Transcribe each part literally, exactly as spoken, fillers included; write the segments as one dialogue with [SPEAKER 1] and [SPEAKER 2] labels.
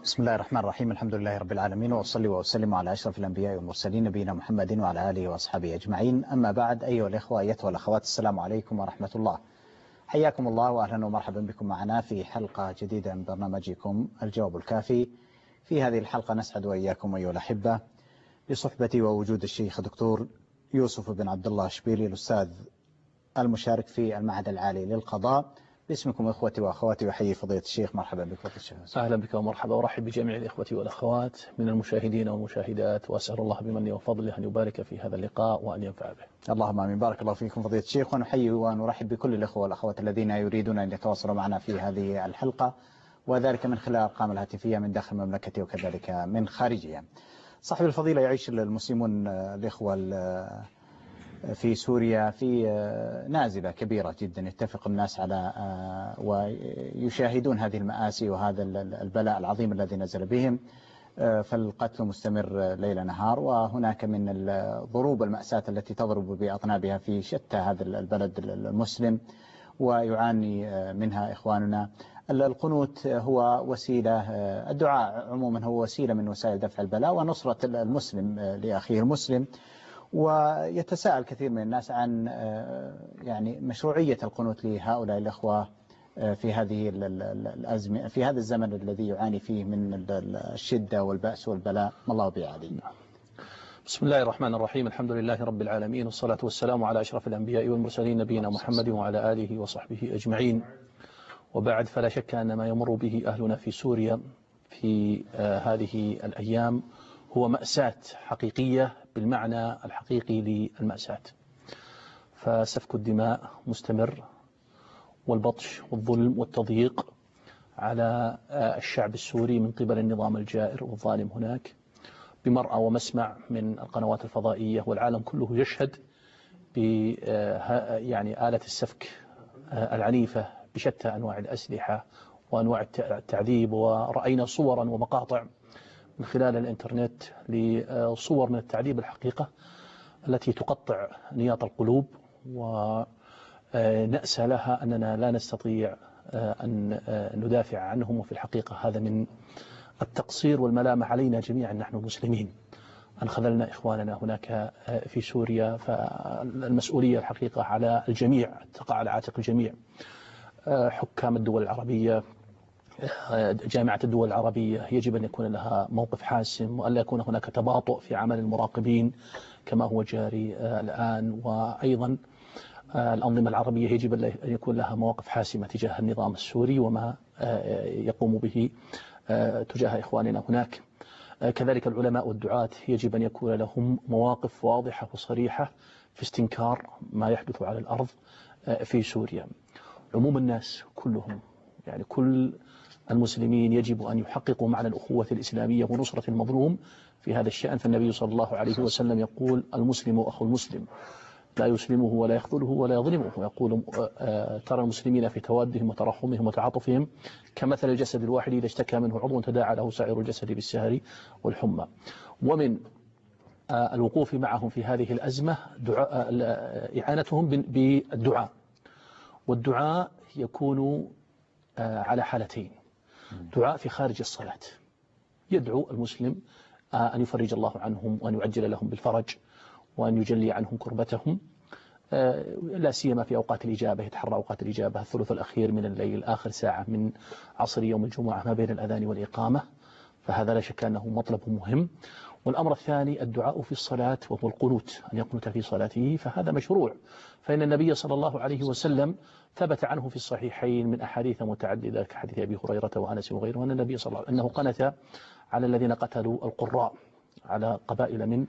[SPEAKER 1] بسم الله الرحمن الرحيم. الحمد لله رب العالمين، وأصلي وأسلم على أشرف الأنبياء والمرسلين نبينا محمد وعلى آله وأصحابه أجمعين. أما بعد، أيها الإخوة أيتها الأخوات، السلام عليكم ورحمة الله. حياكم الله وأهلا ومرحبا بكم معنا في حلقة جديدة من برنامجكم الجواب الكافي. في هذه الحلقة نسعد وإياكم أيها الأحبة بصحبة ووجود الشيخ دكتور يوسف بن عبد الله الشبيلي، الأستاذ المشارك في المعهد العالي للقضاء. باسمكم إخوتي وأخواتي وحيي فضيلة الشيخ، مرحبا بك فضيلة الشيخ.
[SPEAKER 2] أهلا بك ومرحبا، وأرحب بجميع الإخوة والأخوات من المشاهدين والمشاهدات، وأسأل الله بمنه وفضله أن يبارك في هذا اللقاء وأن ينفع به.
[SPEAKER 1] اللهم آمين. بارك الله فيكم فضيلة الشيخ، ونحيي ونرحب بكل الإخوة والأخوات الذين يريدون أن يتواصلوا معنا في هذه الحلقة، وذلك من خلال الأرقام الهاتفية من داخل المملكة وكذلك من خارجها. صاحب الفضيلة، يعيش المسلمون الإخوة في سوريا في نازبة كبيرة جدا، يتفق الناس على ويشاهدون هذه المآسي وهذا البلاء العظيم الذي نزل بهم، فالقتل مستمر ليل نهار، وهناك من الضروب المأساة التي تضرب بأطنابها في شتى هذا البلد المسلم ويعاني منها إخواننا. القنوت هو وسيلة، الدعاء عموما هو وسيلة من وسائل دفع البلاء ونصرة المسلم لأخيه المسلم. ويتساءل كثير من الناس عن يعني مشروعية القنوت لهؤلاء الأخوة في هذه الأزمة، في هذا الزمن الذي يعاني فيه من الشدة والبأس والبلاء، ما الله به عليم.
[SPEAKER 2] بسم الله الرحمن الرحيم. الحمد لله رب العالمين، والصلاة والسلام على أشرف الأنبياء والمرسلين نبينا محمد وعلى آله وصحبه أجمعين. وبعد، فلا شك أن ما يمر به أهلنا في سوريا في هذه الأيام هو مأساة حقيقية بالمعنى الحقيقي للمأساة. فسفك الدماء مستمر، والبطش والظلم والتضييق على الشعب السوري من قبل النظام الجائر والظالم هناك بمرأى ومسمع من القنوات الفضائية، والعالم كله يشهد ب يعني آلة السفك العنيفة بشتى أنواع الأسلحة وأنواع التعذيب. ورأينا صورا ومقاطع من خلال الإنترنت لصور من التعذيب الحقيقة التي تقطع نياط القلوب، ونأسى لها أننا لا نستطيع أن ندافع عنهم. وفي الحقيقة هذا من التقصير والملامة علينا جميعا نحن المسلمين أن خذلنا إخواننا هناك في سوريا. فالمسؤولية الحقيقة على الجميع، تقع على عاتق الجميع، حكام الدول العربية، جامعة الدول العربية يجب أن يكون لها موقف حاسم، وأن لا يكون هناك تباطؤ في عمل المراقبين كما هو جاري الآن. وأيضا الأنظمة العربية يجب أن يكون لها مواقف حاسمة تجاه النظام السوري وما يقوم به تجاه إخواننا هناك. كذلك العلماء والدعاة يجب أن يكون لهم مواقف واضحة وصريحة في استنكار ما يحدث على الأرض في سوريا. عموم الناس كلهم، يعني كل المسلمين، يجب أن يحققوا معنى الأخوة الإسلامية ونصرة المظلوم في هذا الشأن. فالنبي صلى الله عليه وسلم يقول: المسلم أخو المسلم، لا يسلمه ولا يخذله ولا يظلمه. يقول: ترى المسلمين في توادهم وترحمهم وتعاطفهم كمثل الجسد الواحد إذا اشتكى منه عضو تداعى له سائر الجسد بالسهر والحمى. ومن الوقوف معهم في هذه الأزمة إعانتهم بالدعاء، والدعاء يكون على حالتين: دعاء في خارج الصلاة، يدعو المسلم أن يفرج الله عنهم وأن يعجل لهم بالفرج وأن يجلي عنهم كربتهم، لا سيما في أوقات الإجابة، يتحرى أوقات الإجابة الثلث الأخير من الليل، آخر ساعة من عصر يوم الجمعة ما بين الأذان والإقامة، فهذا لا شك أنه مطلب مهم. والأمر الثاني الدعاء في الصلاة، وهو القنوت، أن يقنت في صلاته، فهذا مشروع. فإن النبي صلى الله عليه وسلم ثبت عنه في الصحيحين من أحاديث متعددة كحديث أبي هريرة وأنس وغيره أن النبي صلى الله عليه وسلم أنه قنت على الذين قتلوا القراء، على قبائل من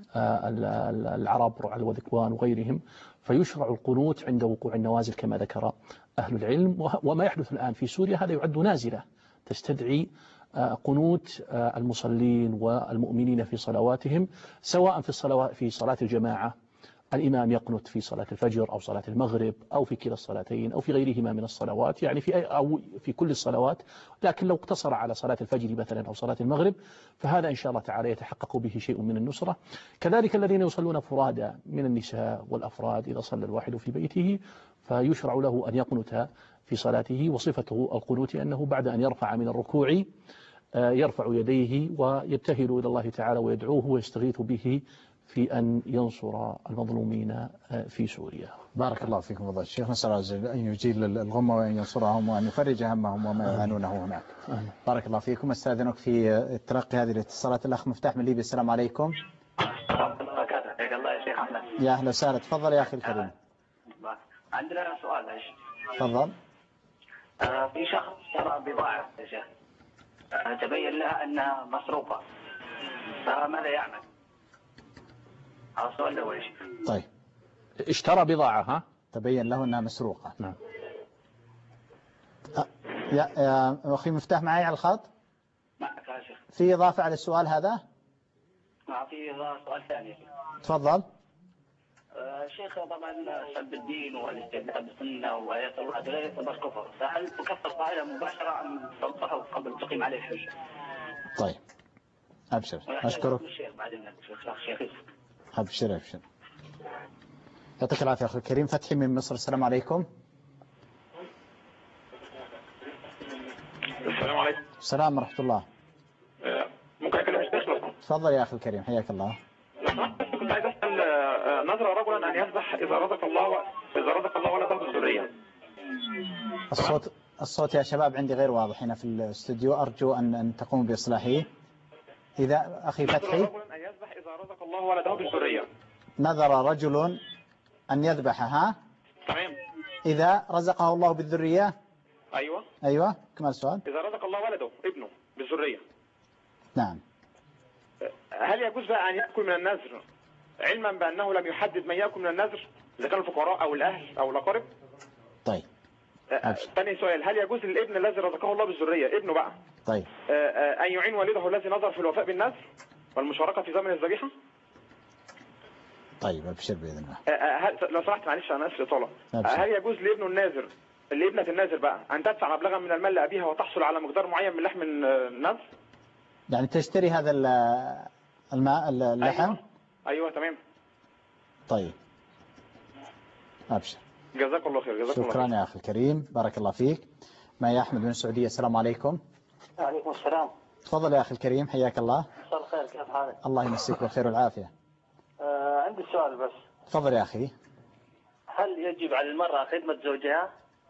[SPEAKER 2] العرب والذكوان وغيرهم. فيشرع القنوت عند وقوع النوازل كما ذكر أهل العلم. وما يحدث الآن في سوريا هذا يعد نازلة تستدعي قنوت المصلين والمؤمنين في صلواتهم، سواء في الصلوات في صلاة الجماعة الإمام يقنت في صلاة الفجر أو صلاة المغرب أو في كلا الصلاتين أو في غيرهما من الصلوات، يعني في أو في كل الصلوات. لكن لو اقتصر على صلاة الفجر مثلا أو صلاة المغرب فهذا إن شاء الله تعالى يتحقق به شيء من النصرة. كذلك الذين يصلون فرادى من النساء والأفراد، إذا صلى الواحد في بيته فيشرع له أن يقنت في صلاته. وصفته القنوت أنه بعد أن يرفع من الركوع يرفع يديه ويبتهل إلى الله تعالى ويدعوه ويستغيث به في أن ينصر المظلومين في سوريا.
[SPEAKER 1] بارك الله فيكم فضيلة الشيخ، نسأل الله عز وجل أن يجيل الغمة وأن ينصرهم وأن يفرج همهم وما يعانونه هناك.
[SPEAKER 2] آمين.
[SPEAKER 1] بارك الله فيكم. استاذنك في تلقي هذه الاتصالات. الأخ مفتاح من ليبيا، السلام عليكم.
[SPEAKER 3] الله يا شيخ أحمد.
[SPEAKER 1] يا أهلا وسهلا، تفضل يا أخي الكريم.
[SPEAKER 3] عندنا سؤال يا شيخ.
[SPEAKER 1] تفضل.
[SPEAKER 3] آه في شخص اشترى بضاعة يا شيخ، آه تبين لها أنها مسروقة، فماذا يعمل؟ هذا السؤال الأول يا شيخ.
[SPEAKER 1] طيب.
[SPEAKER 2] اشترى بضاعة ها؟
[SPEAKER 1] تبين له أنها مسروقة.
[SPEAKER 2] نعم.
[SPEAKER 1] أه يا يا أخي مفتاح معي على الخط؟
[SPEAKER 3] معك يا شيخ.
[SPEAKER 1] في إضافة على السؤال هذا؟
[SPEAKER 3] ما في سؤال ثاني يا شيخ.
[SPEAKER 1] تفضل.
[SPEAKER 3] آه شيخ طبعا سب الدين والاستهزاء بالسنة وآيات الله لا يعتبر كفر، فهل تكفر قائلا مباشرة أم تنصحه قبل تقيم عليه الحجة؟
[SPEAKER 1] طيب. أبشر. أشكرك. أبشر أبشر. يعطيك العافية أخي الكريم. فتحي من مصر، السلام عليكم.
[SPEAKER 4] السلام عليكم.
[SPEAKER 1] السلام ورحمة الله.
[SPEAKER 4] ممكن أكلم الشيخ؟
[SPEAKER 1] تفضل يا أخي الكريم، حياك الله.
[SPEAKER 4] كنت عايز أسأل، نذر رجلا أن يذبح إذا رزق الله إذا رزق الله ولده بالذرية.
[SPEAKER 1] الصوت الصوت يا شباب عندي غير واضح هنا في الاستوديو، أرجو أن أن تقوموا بإصلاحه. إذا أخي فتحي.
[SPEAKER 4] نذر رجل أن يذبح إذا رزق الله ولده بالذرية.
[SPEAKER 1] نذر رجل أن يذبح ها؟
[SPEAKER 4] تمام.
[SPEAKER 1] إذا رزقه الله بالذرية.
[SPEAKER 4] أيوة.
[SPEAKER 1] أيوة، كمال السؤال.
[SPEAKER 4] إذا رزق الله ولده ابنه بالذرية.
[SPEAKER 1] نعم.
[SPEAKER 4] هل يجوز بقى أن يأكل من النذر علما بأنه لم يحدد من يأكل من النذر إذا كانوا الفقراء أو الأهل أو الأقارب؟
[SPEAKER 1] طيب.
[SPEAKER 4] ثاني سؤال، هل يجوز للابن الذي رزقه الله بالذرية ابنه بقى
[SPEAKER 1] طيب
[SPEAKER 4] أن يعين والده الذي نظر في الوفاء بالنذر والمشاركة في زمن الذبيحة؟
[SPEAKER 1] طيب ابشر باذن الله.
[SPEAKER 4] هل لو سمحت معلش انا اسف اطاله، هل يجوز لابنه الناذر لابنة الناذر بقى ان تدفع مبلغا من المال لابيها وتحصل على مقدار معين من لحم النذر؟
[SPEAKER 1] يعني تشتري هذا الماء اللحم؟
[SPEAKER 4] ايوه, أيوة تمام.
[SPEAKER 1] طيب ابشر.
[SPEAKER 4] جزاك الله خير. جزاك الله
[SPEAKER 1] شكرا
[SPEAKER 4] خير.
[SPEAKER 1] يا اخي الكريم، بارك الله فيك. معي احمد من السعوديه، السلام عليكم.
[SPEAKER 3] وعليكم السلام.
[SPEAKER 1] تفضل يا اخي الكريم، حياك الله.
[SPEAKER 3] مساء الخير، كيف حالك؟
[SPEAKER 1] الله يمسيك بالخير والعافيه.
[SPEAKER 3] آه عندي سؤال بس.
[SPEAKER 1] تفضل يا اخي.
[SPEAKER 3] هل يجب على المرأة خدمة زوجها؟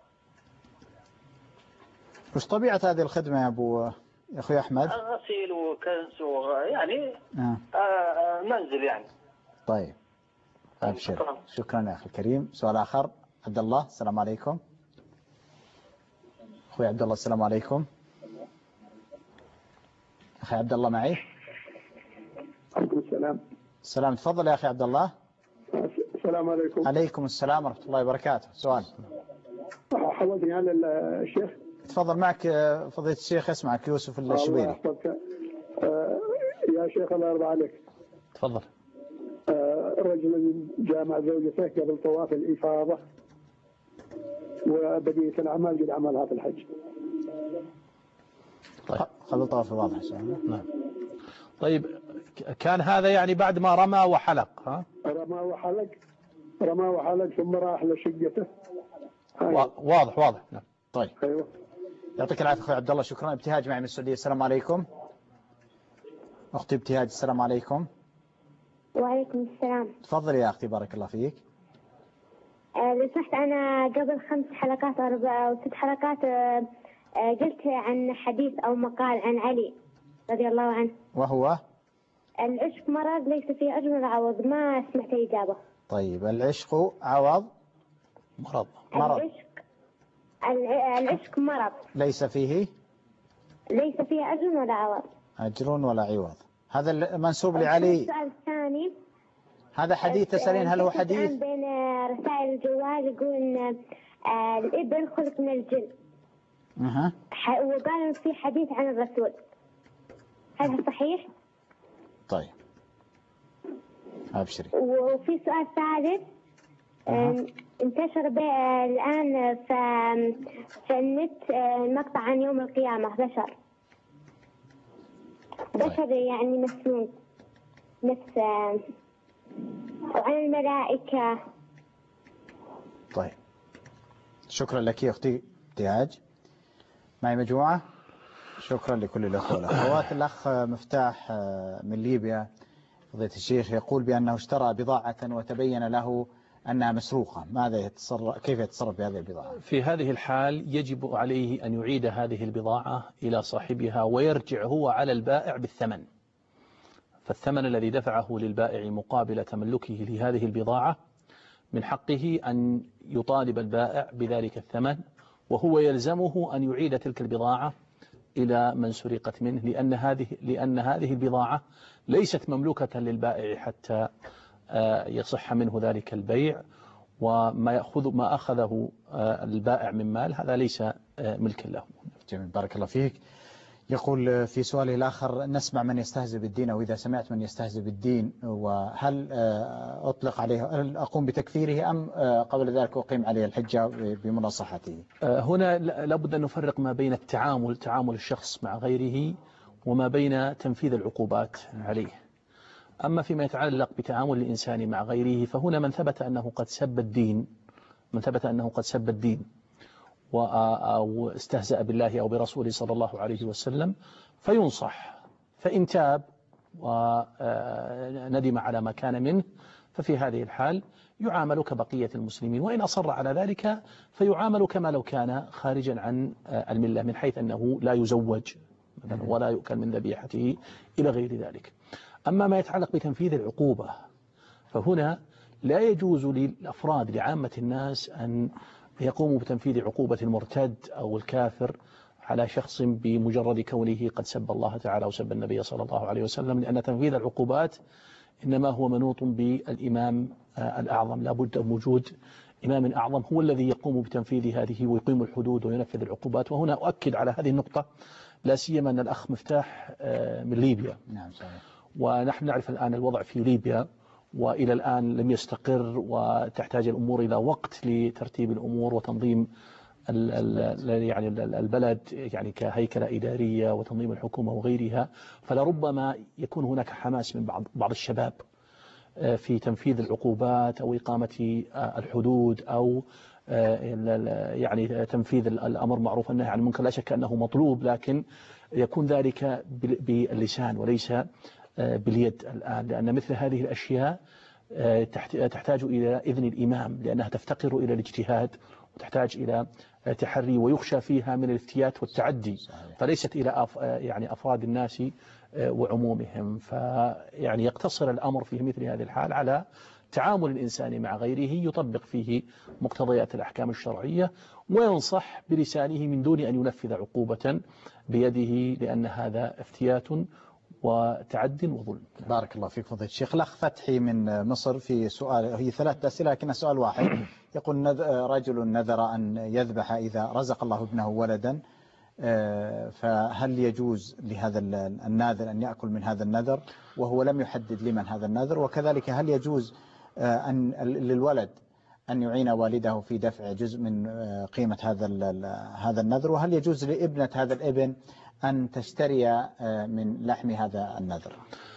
[SPEAKER 1] وش طبيعة هذه الخدمة يا ابو يا اخوي احمد؟
[SPEAKER 3] غسيل وكنس ويعني
[SPEAKER 1] آه.
[SPEAKER 3] آه منزل يعني.
[SPEAKER 1] طيب ابشر. شكرا. شكرا يا اخي الكريم. سؤال اخر، عبد الله، السلام عليكم. اخوي عبد الله السلام عليكم. اخي عبد الله معي؟
[SPEAKER 5] عليكم السلام.
[SPEAKER 1] السلام، تفضل يا اخي عبد الله.
[SPEAKER 5] السلام عليكم.
[SPEAKER 1] عليكم السلام ورحمة الله وبركاته. سؤال.
[SPEAKER 5] حولتني على الشيخ.
[SPEAKER 1] تفضل معك فضيلة الشيخ، اسمعك يوسف الشبيري.
[SPEAKER 5] الله يحفظك. يا شيخ الله يرضى عليك.
[SPEAKER 2] تفضل.
[SPEAKER 5] رجل جاء مع زوجته قبل طواف الإفاضة وبقية الأعمال قد عملها في الحج.
[SPEAKER 1] طيب قبل طواف الواضح.
[SPEAKER 2] نعم. طيب كان هذا يعني بعد ما رمى وحلق ها؟
[SPEAKER 5] رمى وحلق رمى وحلق ثم راح لشقته.
[SPEAKER 2] واضح واضح. نعم.
[SPEAKER 1] طيب.
[SPEAKER 5] ايوه.
[SPEAKER 1] يعطيك العافية اخوي عبد الله، شكرا. ابتهاج معي من السعودية، السلام عليكم. اختي ابتهاج السلام عليكم.
[SPEAKER 6] وعليكم السلام.
[SPEAKER 1] تفضلي يا اختي، بارك الله فيك.
[SPEAKER 6] أه لو سمحت، انا قبل خمس حلقات اربع او ست حلقات أه قلت عن حديث او مقال عن علي رضي الله عنه، وهو العشق مرض ليس فيه اجر ولا عوض. ما سمعت اجابه.
[SPEAKER 1] طيب العشق عوض مرض مرض
[SPEAKER 6] العشق العشق مرض
[SPEAKER 1] ليس فيه
[SPEAKER 6] ليس فيه اجر ولا عوض.
[SPEAKER 1] اجر ولا عوض، هذا منسوب لعلي.
[SPEAKER 6] السؤال الثاني،
[SPEAKER 1] هذا حديث تسألين هل هو حديث؟
[SPEAKER 6] بين رسائل الجوال يقول ان الابن خلق من الجن.
[SPEAKER 1] اها.
[SPEAKER 6] وقالوا في حديث عن الرسول، هل صحيح؟
[SPEAKER 1] طيب ابشري.
[SPEAKER 6] وفي سؤال ثالث، أه. انتشر الان في في النت مقطع عن يوم القيامه، بشر بشر يعني مسلوم نفس وعن الملائكة.
[SPEAKER 1] طيب شكرا لك يا أختي ابتهاج. معي مجموعة. شكرا لكل الأخوة والأخوات. الأخ مفتاح من ليبيا فضيلة الشيخ يقول بأنه اشترى بضاعة وتبين له أنها مسروقة، ماذا يتصرف كيف يتصرف بهذه البضاعة؟
[SPEAKER 2] في هذه الحال يجب عليه أن يعيد هذه البضاعة إلى صاحبها ويرجع هو على البائع بالثمن، فالثمن الذي دفعه للبائع مقابل تملكه لهذه البضاعة من حقه أن يطالب البائع بذلك الثمن، وهو يلزمه أن يعيد تلك البضاعة إلى من سرقت منه، لأن هذه لأن هذه البضاعة ليست مملوكة للبائع حتى يصح منه ذلك البيع، وما يأخذ ما أخذه البائع من مال هذا ليس ملكا له.
[SPEAKER 1] جميل، بارك الله فيك. يقول في سؤاله الآخر: نسمع من يستهزئ بالدين، أو إذا سمعت من يستهزئ بالدين وهل أطلق عليه، هل أقوم بتكفيره أم قبل ذلك أقيم عليه الحجة بمناصحته؟
[SPEAKER 2] هنا لابد أن نفرق ما بين التعامل تعامل الشخص مع غيره وما بين تنفيذ العقوبات عليه. أما فيما يتعلق بتعامل الإنسان مع غيره فهنا من ثبت أنه قد سب الدين من ثبت أنه قد سب الدين أو استهزأ بالله أو برسوله صلى الله عليه وسلم فينصح، فإن تاب وندم على ما كان منه ففي هذه الحال يعامل كبقية المسلمين، وإن أصر على ذلك فيعامل كما لو كان خارجا عن الملة، من حيث أنه لا يزوج ولا يؤكل من ذبيحته إلى غير ذلك. أما ما يتعلق بتنفيذ العقوبة فهنا لا يجوز للأفراد لعامة الناس أن يقوموا بتنفيذ عقوبة المرتد أو الكافر على شخص بمجرد كونه قد سب الله تعالى وسب النبي صلى الله عليه وسلم، لأن تنفيذ العقوبات إنما هو منوط بالإمام الأعظم، لا بد من وجود إمام أعظم هو الذي يقوم بتنفيذ هذه ويقيم الحدود وينفذ العقوبات. وهنا أؤكد على هذه النقطة لا سيما أن الأخ مفتاح من ليبيا.
[SPEAKER 1] نعم صحيح.
[SPEAKER 2] ونحن نعرف الآن الوضع في ليبيا وإلى الآن لم يستقر، وتحتاج الأمور إلى وقت لترتيب الأمور وتنظيم ال ال يعني البلد يعني كهيكلة إدارية وتنظيم الحكومة وغيرها، فلربما يكون هناك حماس من بعض بعض الشباب في تنفيذ العقوبات أو إقامة الحدود أو يعني تنفيذ الأمر معروف والنهي عن المنكر. لا شك أنه مطلوب، لكن يكون ذلك باللسان وليس باليد الآن، لأن مثل هذه الأشياء تحتاج إلى إذن الإمام، لأنها تفتقر إلى الاجتهاد وتحتاج إلى تحري، ويخشى فيها من الافتيات والتعدي، فليست إلى يعني أفراد الناس وعمومهم. فيعني يقتصر الأمر في مثل هذه الحال على تعامل الإنسان مع غيره يطبق فيه مقتضيات الأحكام الشرعية وينصح بلسانه من دون أن ينفذ عقوبة بيده، لأن هذا افتيات وتعد وظلم.
[SPEAKER 1] بارك الله فيك فضيلة الشيخ. الأخ فتحي من مصر في سؤال، هي ثلاث أسئلة لكن سؤال واحد. يقول: رجل نذر أن يذبح إذا رزق الله ابنه ولدا، فهل يجوز لهذا الناذر أن يأكل من هذا النذر وهو لم يحدد لمن هذا النذر؟ وكذلك هل يجوز أن للولد أن يعين والده في دفع جزء من قيمة هذا هذا النذر؟ وهل يجوز لابنة هذا الابن أن تشتري من لحم هذا النذر؟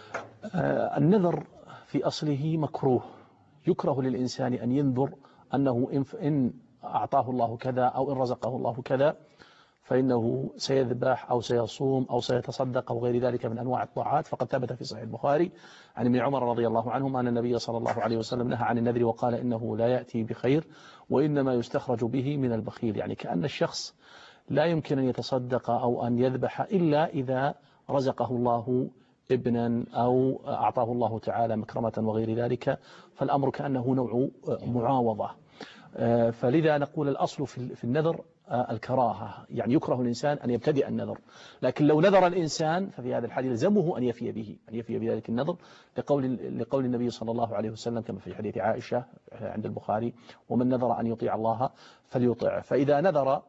[SPEAKER 2] النذر في أصله مكروه، يكره للإنسان أن ينذر أنه إن أعطاه الله كذا أو إن رزقه الله كذا فإنه سيذبح أو سيصوم أو سيتصدق أو غير ذلك من أنواع الطاعات. فقد ثبت في صحيح البخاري عن ابن عمر رضي الله عنهما أن النبي صلى الله عليه وسلم نهى عن النذر وقال إنه لا يأتي بخير وإنما يستخرج به من البخيل، يعني كأن الشخص لا يمكن أن يتصدق أو أن يذبح إلا إذا رزقه الله ابنا أو أعطاه الله تعالى مكرمة وغير ذلك، فالأمر كأنه نوع معاوضة. فلذا نقول الأصل في النذر الكراهة، يعني يكره الإنسان أن يبتدئ النذر، لكن لو نذر الإنسان ففي هذا الحال يلزمه أن يفي به أن يفي بذلك النذر لقول لقول النبي صلى الله عليه وسلم كما في حديث عائشة عند البخاري: ومن نذر أن يطيع الله فليطيع. فإذا نذر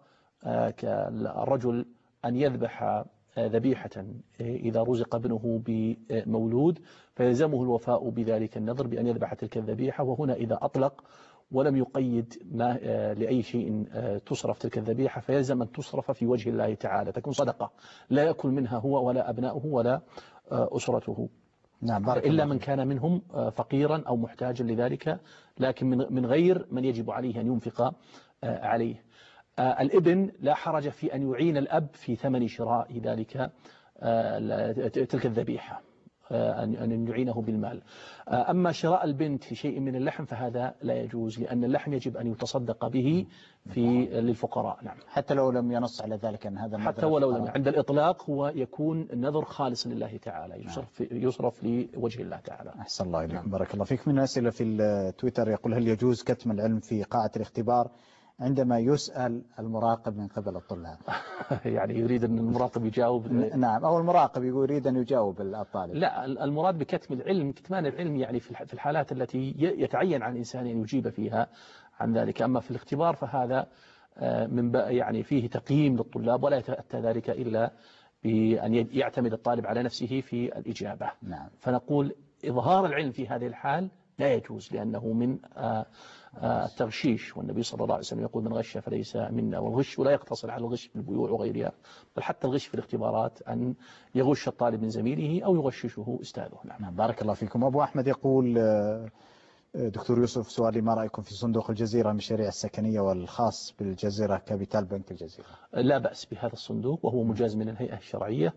[SPEAKER 2] الرجل أن يذبح ذبيحة إذا رزق ابنه بمولود فيلزمه الوفاء بذلك النذر بأن يذبح تلك الذبيحة. وهنا إذا أطلق ولم يقيد ما لأي شيء تصرف تلك الذبيحة فيلزم أن تصرف في وجه الله تعالى، تكون صدقة لا يأكل منها هو ولا أبناؤه ولا أسرته.
[SPEAKER 1] نعم،
[SPEAKER 2] إلا من كان منهم فقيرا أو محتاجا لذلك، لكن من غير من يجب عليه أن ينفق عليه. الابن لا حرج في أن يعين الأب في ثمن شراء ذلك تلك الذبيحة، أن يعينه بالمال. أما شراء البنت في شيء من اللحم فهذا لا يجوز، لأن اللحم يجب أن يتصدق به في للفقراء. نعم،
[SPEAKER 1] حتى لو لم ينص على ذلك أن هذا
[SPEAKER 2] حتى ولو لم، عند الإطلاق هو يكون النذر خالص لله تعالى، يصرف يصرف لوجه الله تعالى.
[SPEAKER 1] أحسن الله إليكم، بارك الله فيك. من أسئلة في التويتر يقول: هل يجوز كتم العلم في قاعة الاختبار عندما يسأل المراقب من قبل الطلاب؟
[SPEAKER 2] يعني يريد أن المراقب يجاوب.
[SPEAKER 1] نعم، أو المراقب يريد أن يجاوب الطالب.
[SPEAKER 2] لا، المراد بكتم العلم كتمان العلم يعني في الحالات التي يتعين على الإنسان أن يجيب فيها عن ذلك. أما في الاختبار فهذا من يعني فيه تقييم للطلاب، ولا يتأتى ذلك إلا بأن يعتمد الطالب على نفسه في الإجابة.
[SPEAKER 1] نعم.
[SPEAKER 2] فنقول إظهار العلم في هذه الحال لا يجوز، لأنه من التغشيش، والنبي صلى الله عليه وسلم يقول: من غش فليس منا. والغش ولا يقتصر على الغش في البيوع وغيرها، بل حتى الغش في الاختبارات أن يغش الطالب من زميله أو يغششه أستاذه.
[SPEAKER 1] نعم، بارك الله فيكم. أبو أحمد يقول: دكتور يوسف، سؤالي: ما رأيكم في صندوق الجزيرة من المشاريع السكنية والخاص بالجزيرة كابيتال بنك الجزيرة؟
[SPEAKER 2] لا بأس بهذا الصندوق، وهو مجاز من الهيئة الشرعية،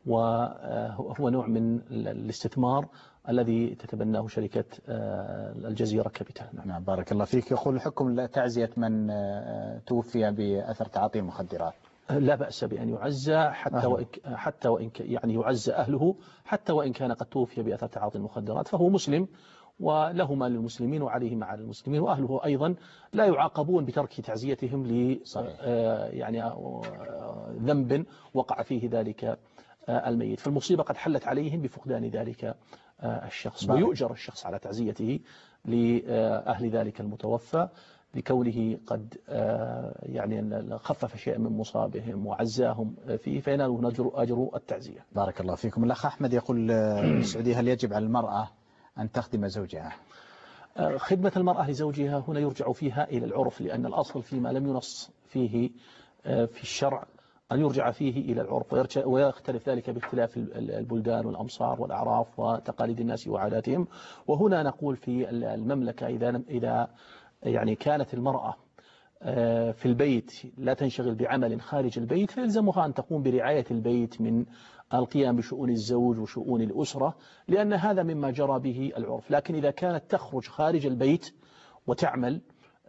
[SPEAKER 2] وهو نوع من الاستثمار الذي تتبناه شركة الجزيرة كابيتال.
[SPEAKER 1] نعم، بارك الله فيك. يقول: حكم تعزية من توفي بأثر تعاطي المخدرات؟
[SPEAKER 2] لا بأس بأن يعزى حتى وإن حتى وإن يعني يعزى أهله، حتى وإن كان قد توفي بأثر تعاطي المخدرات، فهو مسلم وله ما للمسلمين وعليه مع المسلمين، وأهله أيضا لا يعاقبون بترك تعزيتهم ل يعني ذنب وقع فيه ذلك الميت، فالمصيبة قد حلت عليهم بفقدان ذلك الشخص، ويؤجر الشخص على تعزيته لأهل ذلك المتوفى لكونه قد يعني خفف شيئا من مصابهم وعزاهم فيه، فينالون أجر التعزية.
[SPEAKER 1] بارك الله فيكم. الأخ أحمد يقول: السعودية هل يجب على المرأة أن تخدم زوجها؟
[SPEAKER 2] خدمة المرأة لزوجها هنا يرجع فيها إلى العرف، لأن الأصل فيما لم ينص فيه في الشرع أن يرجع فيه إلى العرف، ويختلف ذلك باختلاف البلدان والأمصار والأعراف وتقاليد الناس وعاداتهم. وهنا نقول في المملكة إذا إذا يعني كانت المرأة في البيت لا تنشغل بعمل خارج البيت، فيلزمها أن تقوم برعاية البيت من القيام بشؤون الزوج وشؤون الأسرة، لأن هذا مما جرى به العرف. لكن إذا كانت تخرج خارج البيت وتعمل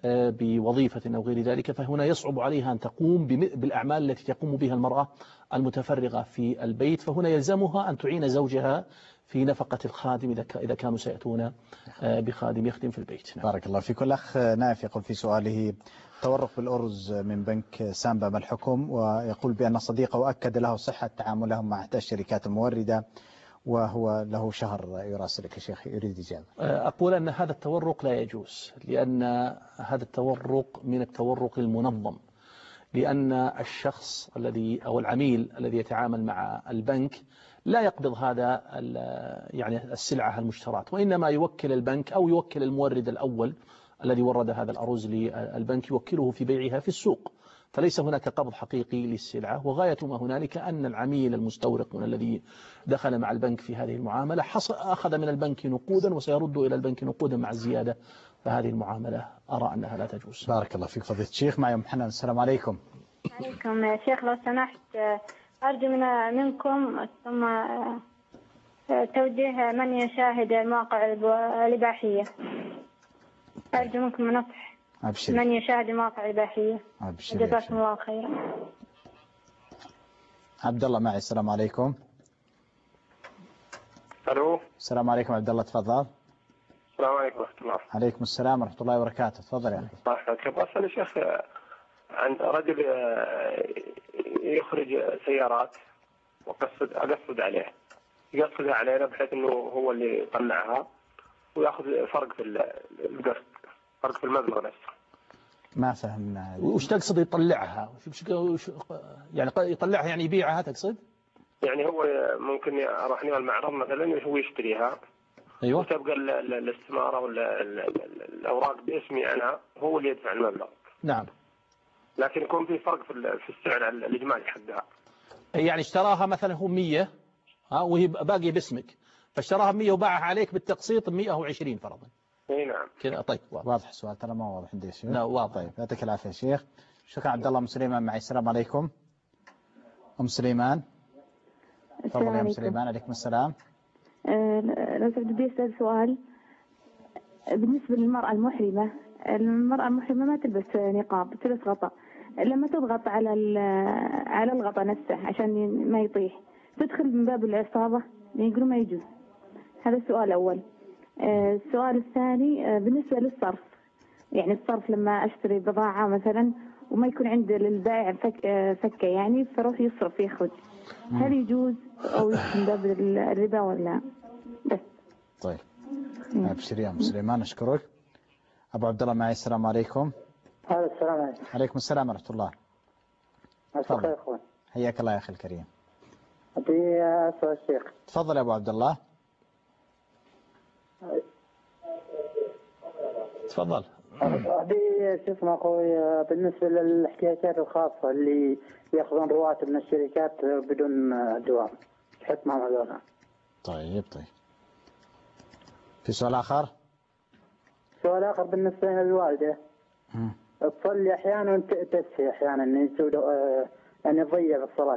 [SPEAKER 2] بوظيفة أو غير ذلك، فهنا يصعب عليها أن تقوم بالأعمال التي تقوم بها المرأة المتفرغة في البيت، فهنا يلزمها أن تعين زوجها في نفقة الخادم إذا كانوا سيأتون بخادم يخدم في البيت.
[SPEAKER 1] نعم. بارك الله فيك. الأخ نايف يقول في سؤاله: تورق بالأرز من بنك سامبا ما الحكم؟ ويقول بأن صديقه أكد له صحة تعاملهم مع إحدى الشركات الموردة، وهو له شهر يراسلك يا شيخ، يريد إجابة.
[SPEAKER 2] أقول أن هذا التورق لا يجوز، لأن هذا التورق من التورق المنظم، لأن الشخص الذي أو العميل الذي يتعامل مع البنك لا يقبض هذا يعني السلعة المشتراة، وإنما يوكل البنك أو يوكل المورد الأول الذي ورد هذا الأرز للبنك، يوكله في بيعها في السوق، فليس هناك قبض حقيقي للسلعة. وغاية ما هنالك أن العميل المستورق من الذي دخل مع البنك في هذه المعاملة أخذ من البنك نقودا وسيرد إلى البنك نقودا مع الزيادة، فهذه المعاملة أرى أنها لا تجوز.
[SPEAKER 1] بارك الله فيك فضيلة الشيخ. معي أم حنان. السلام عليكم.
[SPEAKER 6] عليكم يا شيخ، لو سمحت أرجو من منكم ثم توجيه من يشاهد المواقع الإباحية، أرجو منكم نصح
[SPEAKER 1] أبشر.
[SPEAKER 6] من يشاهد المواقع الإباحية. جزاكم الله خيرا.
[SPEAKER 1] عبد الله معي. السلام عليكم.
[SPEAKER 7] الو.
[SPEAKER 1] السلام عليكم عبد الله، تفضل.
[SPEAKER 7] السلام عليكم ورحمة الله.
[SPEAKER 1] عليكم السلام ورحمة الله وبركاته، تفضل يا أخي.
[SPEAKER 7] الله يحفظك. بسأل يا شيخ عن رجل يخرج سيارات وقصد أقصد عليه يقصدها علينا بحيث إنه هو اللي يطلعها ويأخذ فرق في القسط، فرق في المبلغ نفسه.
[SPEAKER 1] ما فهمنا.
[SPEAKER 2] وش تقصد يطلعها؟ وش يعني يطلعها يعني يبيعها تقصد؟
[SPEAKER 7] يعني هو ممكن أروح نيو المعرض مثلا هو يشتريها.
[SPEAKER 2] أيوة.
[SPEAKER 7] وتبقى الاستمارة ولا الأوراق باسمي أنا، هو اللي يدفع المبلغ.
[SPEAKER 2] نعم.
[SPEAKER 7] لكن يكون في فرق في السعر الإجمالي حقها.
[SPEAKER 2] يعني اشتراها مثلا هو مية ها وهي باقي باسمك، فاشتراها مية وباعها عليك بالتقسيط مية وعشرين فرضا.
[SPEAKER 7] اي نعم.
[SPEAKER 2] كذا. طيب
[SPEAKER 1] واضح. واضح السؤال ترى ما واضح عندي يا شيخ.
[SPEAKER 2] لا واضح.
[SPEAKER 1] طيب يعطيك العافية يا شيخ. شكرا عبد الله. أم سليمان معي. السلام عليكم. أم سليمان تفضل يا أم سليمان. عليكم السلام.
[SPEAKER 8] أه لو بدي أسأل سؤال بالنسبة للمرأة المحرمة. المرأة المحرمة ما تلبس نقاب، تلبس غطاء. لما تضغط على على الغطاء نفسه عشان ما يطيح تدخل من باب العصابة، يقولوا ما يجوز. هذا السؤال الأول. أه السؤال الثاني أه بالنسبة للصرف، يعني الصرف لما أشتري بضاعة مثلا وما يكون عند للبائع فك أه فكة يعني فروح يصرف يخرج، هل يجوز أو من باب الربا ولا بس؟
[SPEAKER 1] طيب أبشري يا أم سليمان. أشكرك. أبو عبد الله معي. السلام عليكم.
[SPEAKER 9] السلام عليكم.
[SPEAKER 1] عليكم السلام ورحمة الله.
[SPEAKER 9] تفضل يا أخوان.
[SPEAKER 1] حياك الله يا أخي الكريم.
[SPEAKER 9] أبي أسأل الشيخ.
[SPEAKER 1] تفضل يا أبو عبد الله.
[SPEAKER 2] تفضل.
[SPEAKER 9] أبي شو اسمه أخوي بالنسبة للاحتياجات الخاصة اللي يأخذون رواتب من الشركات بدون دوام، حكمهم هذول؟
[SPEAKER 1] طيب طيب. في سؤال آخر؟
[SPEAKER 9] سؤال آخر بالنسبة للوالدة. تصلي أحيانا وتسهي أحيانا أن يسود أن يضيع بالصلاة.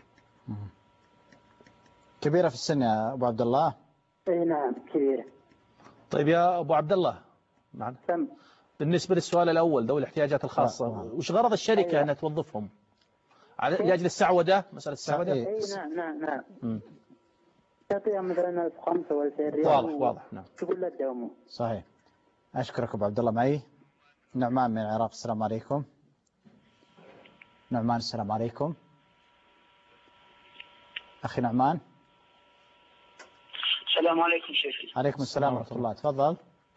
[SPEAKER 1] كبيرة في السن يا أبو عبد الله؟
[SPEAKER 9] أي نعم كبيرة.
[SPEAKER 2] طيب يا أبو عبد الله معنا.
[SPEAKER 9] سم.
[SPEAKER 2] بالنسبة للسؤال الأول ذوي الاحتياجات الخاصة آه. وش غرض الشركة أيوة. أنها توظفهم؟ لأجل السعودة، مسألة السعودة؟
[SPEAKER 9] أي نعم نعم نعم. تعطيها مثلا ألف وخمسة ولا ألفين ريال.
[SPEAKER 2] واضح واضح. نعم.
[SPEAKER 9] تقول لا تداوموا.
[SPEAKER 1] صحيح. أشكرك أبو عبد الله. معي نعمان من العراق. السلام عليكم. نعمان السلام عليكم. أخي نعمان.
[SPEAKER 3] السلام عليكم شيخي.
[SPEAKER 1] عليكم السلام ورحمة الله. تفضل.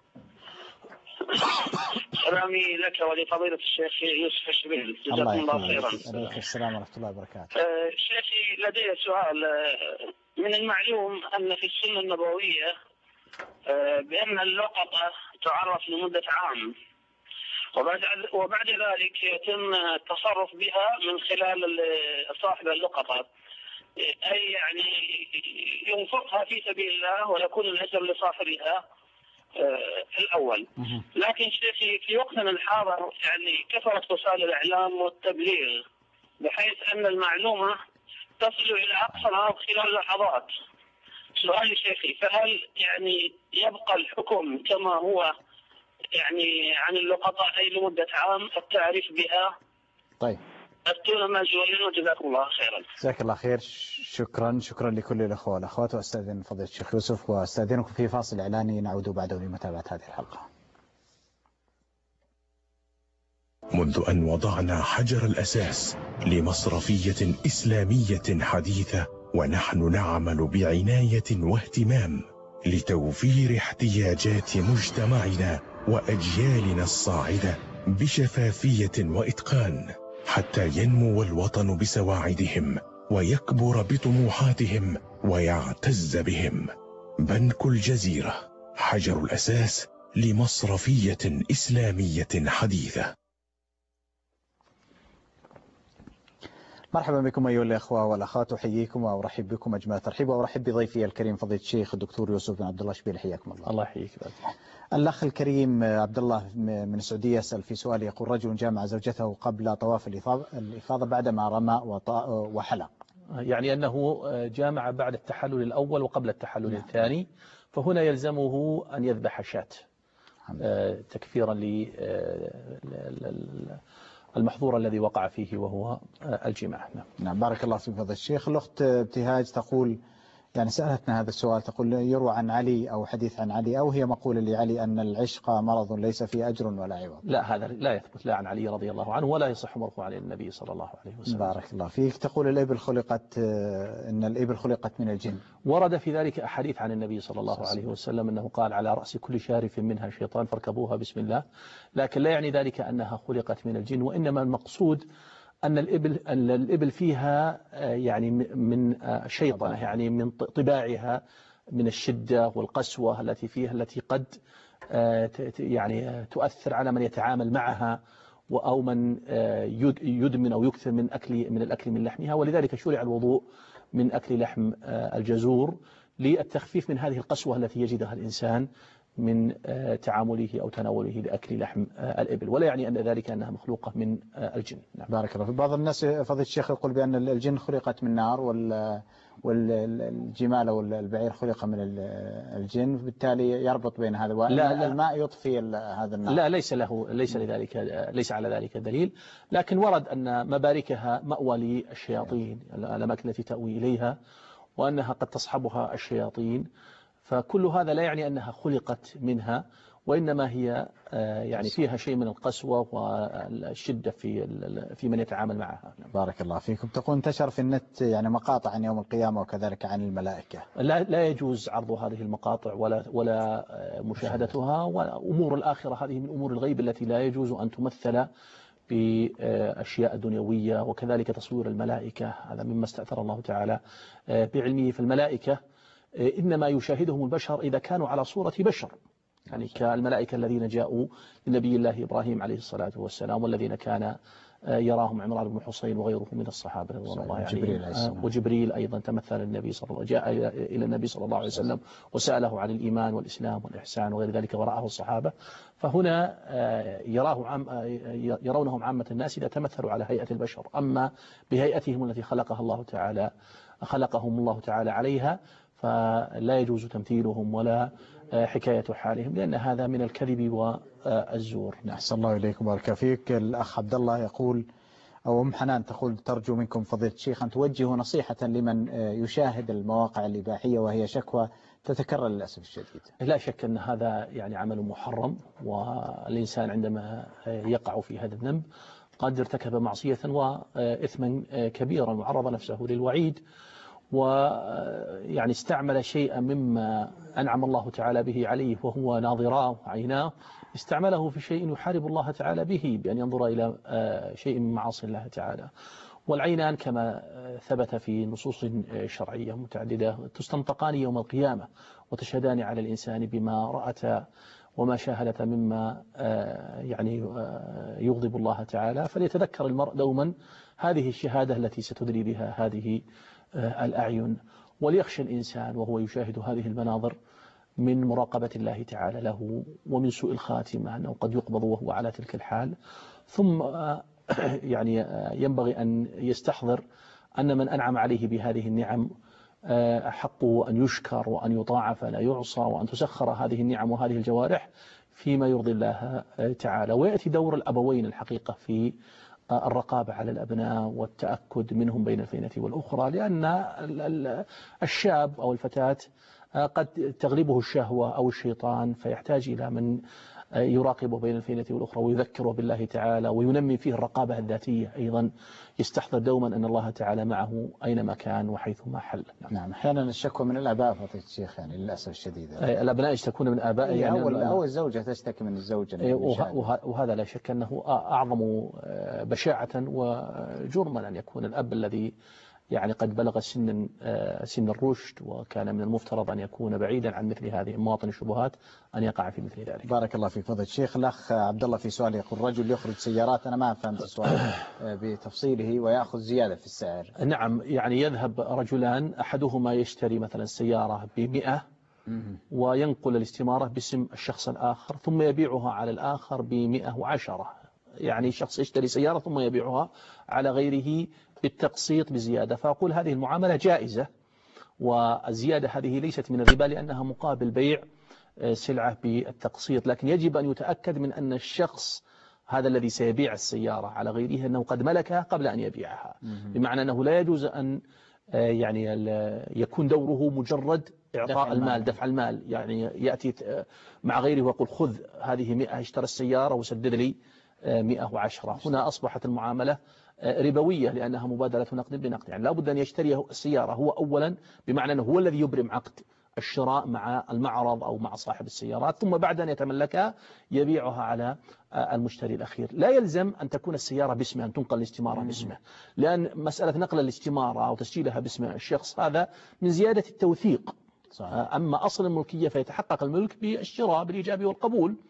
[SPEAKER 3] سلامي لك ولفضيلة الشيخ يوسف الشبيل، جزاكم الله خيرا.
[SPEAKER 1] عليكم السلام ورحمة الله وبركاته.
[SPEAKER 3] أه شيخي لدي سؤال. من المعلوم أن في السنة النبوية أه بأن اللقطة تعرف لمدة عام، وبعد وبعد ذلك يتم التصرف بها من خلال صاحب اللقطة، أي يعني ينفقها في سبيل الله ويكون الأجر لصاحبها الأول. لكن شيخي في وقتنا الحاضر يعني كثرت وسائل الإعلام والتبليغ بحيث أن المعلومة تصل إلى أقصى الأرض خلال لحظات. سؤالي شيخي، فهل يعني يبقى الحكم كما هو يعني عن اللقطة أي لمدة عام التعريف بها؟
[SPEAKER 1] طيب.
[SPEAKER 3] أفتونا ماجورين وجزاكم الله خيرا.
[SPEAKER 1] جزاك الله خير. شكرا شكرا لكل الأخوة والأخوات، وأستاذن فضيلة الشيخ يوسف وأستاذنكم في فاصل إعلاني نعود بعده لمتابعة هذه الحلقة.
[SPEAKER 10] منذ أن وضعنا حجر الأساس لمصرفية إسلامية حديثة ونحن نعمل بعناية واهتمام لتوفير احتياجات مجتمعنا وأجيالنا الصاعدة بشفافية وإتقان حتى ينمو الوطن بسواعدهم ويكبر بطموحاتهم ويعتز بهم. بنك الجزيرة، حجر الأساس لمصرفية إسلامية حديثة.
[SPEAKER 1] مرحبا بكم أيها الأخوة والأخوات، أحييكم وأرحب بكم أجمل ترحيب، وأرحب بضيفي الكريم فضيلة الشيخ الدكتور يوسف بن عبد الله شبيل. حياكم الله.
[SPEAKER 2] الله يحييك.
[SPEAKER 1] الأخ الكريم عبد الله من السعودية يسأل في سؤال، يقول: رجل جامع زوجته قبل طواف الإفاضة بعدما رمى وحلق.
[SPEAKER 2] يعني أنه جامع بعد التحلل الأول وقبل التحلل نعم. الثاني، فهنا يلزمه أن يذبح شاة تكفيرا للمحظور الذي وقع فيه وهو الجماع. نعم.
[SPEAKER 1] نعم بارك الله فيك فضيلة الشيخ. الأخت ابتهاج تقول، يعني سألتنا هذا السؤال، تقول: يروى عن علي أو حديث عن علي أو هي مقولة لعلي أن العشق مرض ليس فيه أجر ولا عوض.
[SPEAKER 2] لا، هذا لا يثبت لا عن علي رضي الله عنه ولا يصح مرفوعا عن النبي صلى الله عليه وسلم.
[SPEAKER 1] بارك الله فيك. تقول: الإبل خلقت إن الإبل خلقت من الجن.
[SPEAKER 2] ورد في ذلك أحاديث عن النبي صلى الله عليه وسلم أنه قال: على رأس كل شارف منها شيطان فاركبوها بسم الله. لكن لا يعني ذلك أنها خلقت من الجن، وإنما المقصود أن الإبل أن الإبل فيها يعني من شيطنة، يعني من طباعها من الشدة والقسوة التي فيها، التي قد يعني تؤثر على من يتعامل معها أو من يدمن أو يكثر من أكل من الأكل من لحمها. ولذلك شرع الوضوء من أكل لحم الجزور للتخفيف من هذه القسوة التي يجدها الإنسان من تعامله أو تناوله لأكل لحم الإبل، ولا يعني أن ذلك أنها مخلوقة من الجن.
[SPEAKER 1] نعم. بارك الله في بعض الناس فضيلة الشيخ يقول بأن الجن خلقت من نار وال والجمال أو البعير خلق من الجن، بالتالي يربط بين هذا
[SPEAKER 2] لا
[SPEAKER 1] الماء يطفي هذا النار.
[SPEAKER 2] لا ليس له ليس لذلك ليس على ذلك دليل، لكن ورد أن مباركها مأوى للشياطين، الأماكن التي تأوي إليها، وأنها قد تصحبها الشياطين، فكل هذا لا يعني أنها خلقت منها، وإنما هي يعني فيها شيء من القسوة والشدة في في من يتعامل معها.
[SPEAKER 1] بارك الله فيكم. تقول انتشر في النت يعني مقاطع عن يوم القيامة وكذلك عن الملائكة.
[SPEAKER 2] لا لا يجوز عرض هذه المقاطع ولا ولا مشاهدتها، وأمور الآخرة هذه من أمور الغيب التي لا يجوز أن تمثل بأشياء دنيوية، وكذلك تصوير الملائكة هذا مما استأثر الله تعالى بعلمه. في الملائكة إنما يشاهدهم البشر إذا كانوا على صورة بشر، يعني كالملائكة الذين جاءوا لنبي الله إبراهيم عليه الصلاة والسلام، والذين كان يراهم عمران بن حسين وغيره من الصحابة رضوان الله عليهم، وجبريل أيضا تمثل النبي صلى الله جاء إلى النبي صلى الله عليه وسلم وسأله عن الإيمان والإسلام والإحسان وغير ذلك ورآه الصحابة. فهنا يراه عم يرونهم عامة الناس إذا تمثلوا على هيئة البشر، أما بهيئتهم التي خلقها الله تعالى خلقهم الله تعالى عليها فلا يجوز تمثيلهم ولا حكاية حالهم، لأن هذا من الكذب والزور.
[SPEAKER 1] أحسن الله إليكم بارك فيك. الأخ عبد الله يقول أو أم حنان تقول ترجو منكم فضيلة الشيخ أن توجهوا نصيحة لمن يشاهد المواقع الإباحية وهي شكوى تتكرر للأسف الشديد.
[SPEAKER 2] لا شك أن هذا يعني عمل محرم، والإنسان عندما يقع في هذا الذنب قد ارتكب معصية وإثما كبيرا وعرض نفسه للوعيد، ويعني استعمل شيئا مما أنعم الله تعالى به عليه وهو ناظراه وعيناه، استعمله في شيء يحارب الله تعالى به، بأن ينظر إلى شيء من معاصي الله تعالى. والعينان كما ثبت في نصوص شرعية متعددة تستنطقان يوم القيامة وتشهدان على الإنسان بما رأتا وما شاهدت مما يعني يغضب الله تعالى، فليتذكر المرء دوما هذه الشهادة التي ستدري بها هذه الأعين، وليخشى الإنسان وهو يشاهد هذه المناظر من مراقبة الله تعالى له ومن سوء الخاتمة أنه قد يقبض وهو على تلك الحال. ثم يعني ينبغي أن يستحضر أن من أنعم عليه بهذه النعم حقه أن يشكر وأن يطاع فلا يعصى، وأن تسخر هذه النعم وهذه الجوارح فيما يرضي الله تعالى. ويأتي دور الأبوين الحقيقة في الرقابة على الأبناء والتأكد منهم بين الفينة والأخرى، لأن الشاب أو الفتاة قد تغلبه الشهوة أو الشيطان، فيحتاج إلى من يراقبه بين الفينة والأخرى ويذكره بالله تعالى وينمي فيه الرقابة الذاتية أيضا، يستحضر دوما أن الله تعالى معه أينما كان وحيثما حل.
[SPEAKER 1] نعم. أحيانا الشكوى من الآباء فضيلة الشيخ يعني للأسف الشديد
[SPEAKER 2] الأبناء يشتكون من آبائهم
[SPEAKER 1] يعني أو, أو الزوجة تشتكي من الزوج،
[SPEAKER 2] وهذا لا شك أنه أعظم بشاعة وجرما أن يكون الأب الذي يعني قد بلغ سن سن الرشد وكان من المفترض أن يكون بعيدا عن مثل هذه مواطن الشبهات أن يقع في مثل ذلك.
[SPEAKER 1] بارك الله فيك فضيلة الشيخ. الأخ عبد الله في سؤال يقول رجل يخرج سيارات، أنا ما فهمت السؤال بتفصيله، ويأخذ زيادة في السعر.
[SPEAKER 2] نعم، يعني يذهب رجلان أحدهما يشتري مثلا سيارة بمئة وينقل الاستمارة باسم الشخص الآخر ثم يبيعها على الآخر بمئة وعشرة، يعني شخص يشتري سيارة ثم يبيعها على غيره بالتقسيط بزيادة. فأقول هذه المعاملة جائزة، والزيادة هذه ليست من الربا لأنها مقابل بيع سلعة بالتقسيط، لكن يجب أن يتأكد من أن الشخص هذا الذي سيبيع السيارة على غيره أنه قد ملكها قبل أن يبيعها، بمعنى أنه لا يجوز أن يعني يكون دوره مجرد إعطاء المال دفع المال، يعني يأتي مع غيره ويقول خذ هذه مئة اشترى السيارة وسدد لي مئة وعشرة. هنا أصبحت المعاملة ربوية لأنها مبادلة نقد بنقد، يعني لا بد أن يشتري السيارة هو أولا، بمعنى أنه هو الذي يبرم عقد الشراء مع المعرض أو مع صاحب السيارات، ثم بعد أن يتملكها يبيعها على المشتري الأخير. لا يلزم أن تكون السيارة باسمه، أن تنقل الاستمارة باسمه، لأن مسألة نقل الاستمارة أو تسجيلها باسم الشخص هذا من زيادة التوثيق. صحيح. أما أصل الملكية فيتحقق الملك بالشراء بالإيجاب والقبول،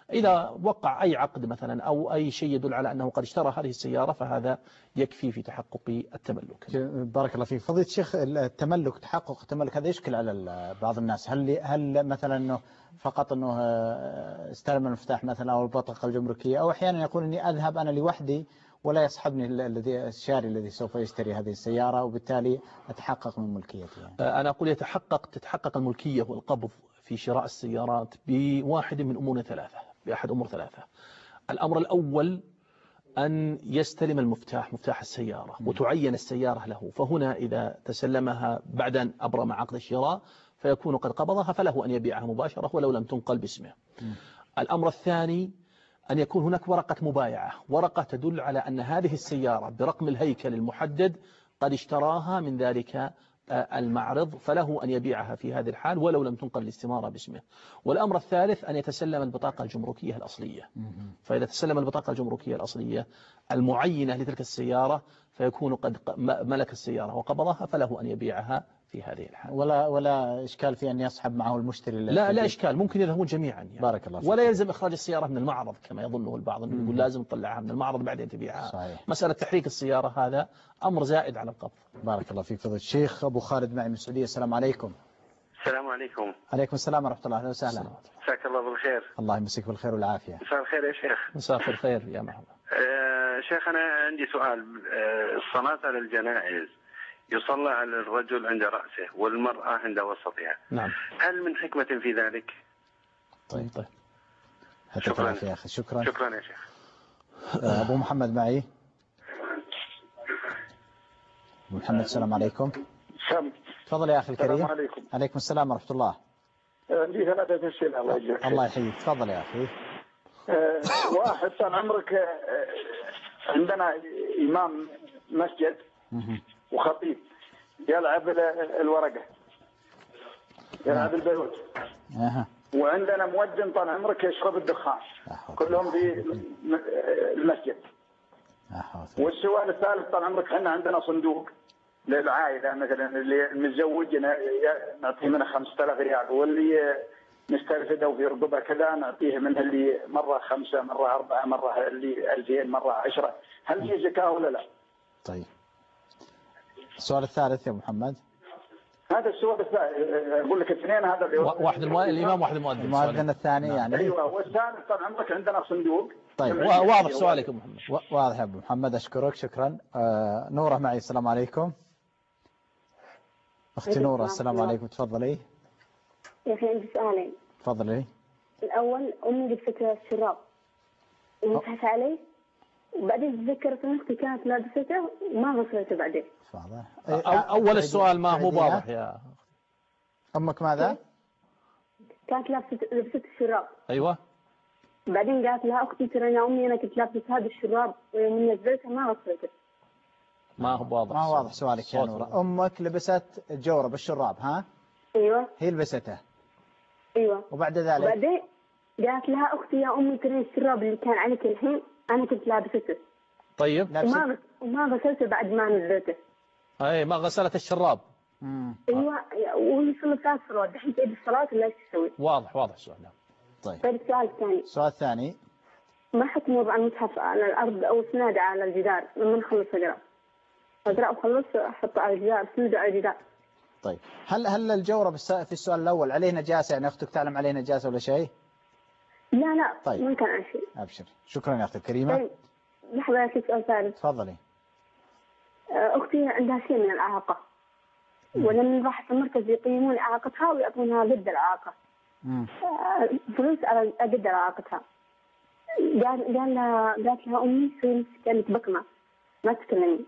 [SPEAKER 2] إذا وقع أي عقد مثلا أو أي شيء يدل على أنه قد اشترى هذه السيارة فهذا يكفي في تحقق التملك.
[SPEAKER 1] بارك الله فيك. فضيلة الشيخ، التملك تحقق التملك هذا يشكل على بعض الناس. هل هل مثلا أنه فقط أنه استلم المفتاح مثلا أو البطاقة الجمركية، أو أحيانا يقول أني أذهب أنا لوحدي ولا يصحبني الذي الشاري الذي سوف يشتري هذه السيارة وبالتالي أتحقق من ملكيتها؟
[SPEAKER 2] أنا أقول يتحقق تتحقق الملكية والقبض في شراء السيارات بواحد من أمور ثلاثة بأحد أمور ثلاثة. الأمر الأول أن يستلم المفتاح مفتاح السيارة وتعين السيارة له، فهنا إذا تسلمها بعد أن أبرم عقد الشراء فيكون قد قبضها، فله أن يبيعها مباشرة ولو لم تنقل باسمه. الأمر الثاني أن يكون هناك ورقة مبايعة، ورقة تدل على أن هذه السيارة برقم الهيكل المحدد قد اشتراها من ذلك المعرض، فله أن يبيعها في هذه الحال ولو لم تنقل الاستمارة باسمه. والأمر الثالث أن يتسلم البطاقة الجمركية الأصلية، فإذا تسلم البطاقة الجمركية الأصلية المعينة لتلك السيارة فيكون قد ملك السيارة وقبضها، فله أن يبيعها في هذه الحال.
[SPEAKER 1] ولا ولا إشكال في أن يصحب معه المشتري؟
[SPEAKER 2] لا لا إشكال، ممكن يذهبون جميعا يعني.
[SPEAKER 1] بارك الله فيك.
[SPEAKER 2] ولا يلزم إخراج السيارة من المعرض كما يظنه البعض، أنه يقول لازم تطلعها من المعرض بعدين تبيعها.
[SPEAKER 1] صحيح.
[SPEAKER 2] مسألة تحريك السيارة هذا أمر زائد على القبض.
[SPEAKER 1] بارك الله فيك. فضل الشيخ أبو خالد معي من السعودية. السلام عليكم.
[SPEAKER 11] السلام عليكم.
[SPEAKER 1] عليكم السلام ورحمة الله. أهلا وسهلا.
[SPEAKER 11] مساك الله بالخير.
[SPEAKER 1] الله يمسيك بالخير والعافية.
[SPEAKER 11] مساء الخير يا شيخ.
[SPEAKER 2] مساء الخير يا مرحبا.
[SPEAKER 11] آه شيخ، أنا عندي سؤال. آه الصلاة على الجنائز يصلى على الرجل عند رأسه والمرأة عند وسطها.
[SPEAKER 2] نعم.
[SPEAKER 11] هل من حكمة في ذلك؟
[SPEAKER 2] طيب طيب.
[SPEAKER 11] شكرا
[SPEAKER 1] يا أخي. شكرا.
[SPEAKER 11] شكرا يا شيخ.
[SPEAKER 1] أبو محمد معي. أبو محمد السلام عليكم.
[SPEAKER 12] سم.
[SPEAKER 1] تفضل يا أخي الكريم.
[SPEAKER 12] السلام عليكم.
[SPEAKER 1] عليكم السلام ورحمة الله.
[SPEAKER 12] عندي ثلاثة أسئلة. الله يجزاك.
[SPEAKER 1] الله يحييك. تفضل يا أخي.
[SPEAKER 12] أه واحد، طال عمرك، أه عندنا إمام مسجد وخطيب يلعب الورقة، يلعب البيوت.
[SPEAKER 1] أه.
[SPEAKER 12] وعندنا مؤذن طال عمرك يشرب الدخان، كلهم في المسجد.
[SPEAKER 1] أه.
[SPEAKER 12] والسؤال الثالث، طال عمرك احنا عندنا صندوق للعائلة، مثلا اللي متزوج نعطيه منه خمسة آلاف ريال، واللي مسترفده وفي رقبه كذا نعطيه منها اللي مرة خمسة مرة أربعة مرة اللي ألفين مرة عشرة. هل هي زكاة ولا لا؟
[SPEAKER 1] طيب. السؤال الثالث يا محمد.
[SPEAKER 12] هذا السؤال الثاني أقول لك اثنين. هذا اللي
[SPEAKER 2] واحد الإمام واحد المؤذن.
[SPEAKER 1] المؤذن الثاني يعني.
[SPEAKER 12] أيوة. والثالث طال عمرك عندنا صندوق.
[SPEAKER 1] طيب
[SPEAKER 2] واضح سؤالك يا محمد.
[SPEAKER 1] واضح يا أبو محمد. أشكرك. شكرا. آه نورة معي. السلام عليكم. أختي نورة السلام عليكم. تفضلي.
[SPEAKER 6] يا أخي عندي سؤالين.
[SPEAKER 1] تفضلي.
[SPEAKER 6] الأول أمي قد الشراب ومسحت عليه، وبعدين تذكرت نفسي كانت لابسته وما غسلته بعدين.
[SPEAKER 2] أول السؤال ما هو واضح يا
[SPEAKER 1] أمك ماذا؟
[SPEAKER 6] كانت لابسة لبست الشراب.
[SPEAKER 2] أيوة.
[SPEAKER 6] بعدين قالت لها أختي ترى يا أمي أنا كنت لابسة هذا الشراب ويوم نزلته ما غسلته.
[SPEAKER 2] ما هو واضح.
[SPEAKER 1] ما هو واضح سؤالك يا نورة. أمك لبست جورة بالشراب ها؟
[SPEAKER 6] أيوة.
[SPEAKER 1] هي لبسته.
[SPEAKER 6] أيوة.
[SPEAKER 1] وبعد ذلك؟
[SPEAKER 6] بعدين قالت لها أختي يا أمي ترى الشراب اللي كان عليك الحين أنا كنت لابسته.
[SPEAKER 2] طيب.
[SPEAKER 6] وما وما غسلته بعد ما نزلته.
[SPEAKER 2] أي ما غسلت الشراب.
[SPEAKER 6] امم أيوة. وهي صلت ثلاث صلوات الحين تعيد الصلاة ولا إيش تسوي؟
[SPEAKER 2] واضح واضح السؤال.
[SPEAKER 1] طيب.
[SPEAKER 6] طيب السؤال الثاني.
[SPEAKER 1] السؤال الثاني.
[SPEAKER 6] ما حكم وضع المصحف على الأرض أو سنادة على الجدار لما نخلص أقرأ؟ أقرأ وخلص أحطه على الجدار، سنادة على الجدار.
[SPEAKER 1] طيب. هل هل الجورة في السؤال الأول عليه نجاسة؟ يعني أختك تعلم عليه نجاسة ولا شيء؟
[SPEAKER 6] لا لا.
[SPEAKER 1] طيب.
[SPEAKER 6] ما كان شيء.
[SPEAKER 1] أبشر. شكرا يا أختي الكريمة.
[SPEAKER 6] طيب. لحظة في سؤال ثالث.
[SPEAKER 1] تفضلي.
[SPEAKER 6] أختي عندها شيء من الإعاقة، ولما راحت المركز يقيمون إعاقتها ويعطونها قد الإعاقة. فلوس على قد إعاقتها. قال قال لها قالت لها أمي سوي كانت بكمة ما تتكلمي.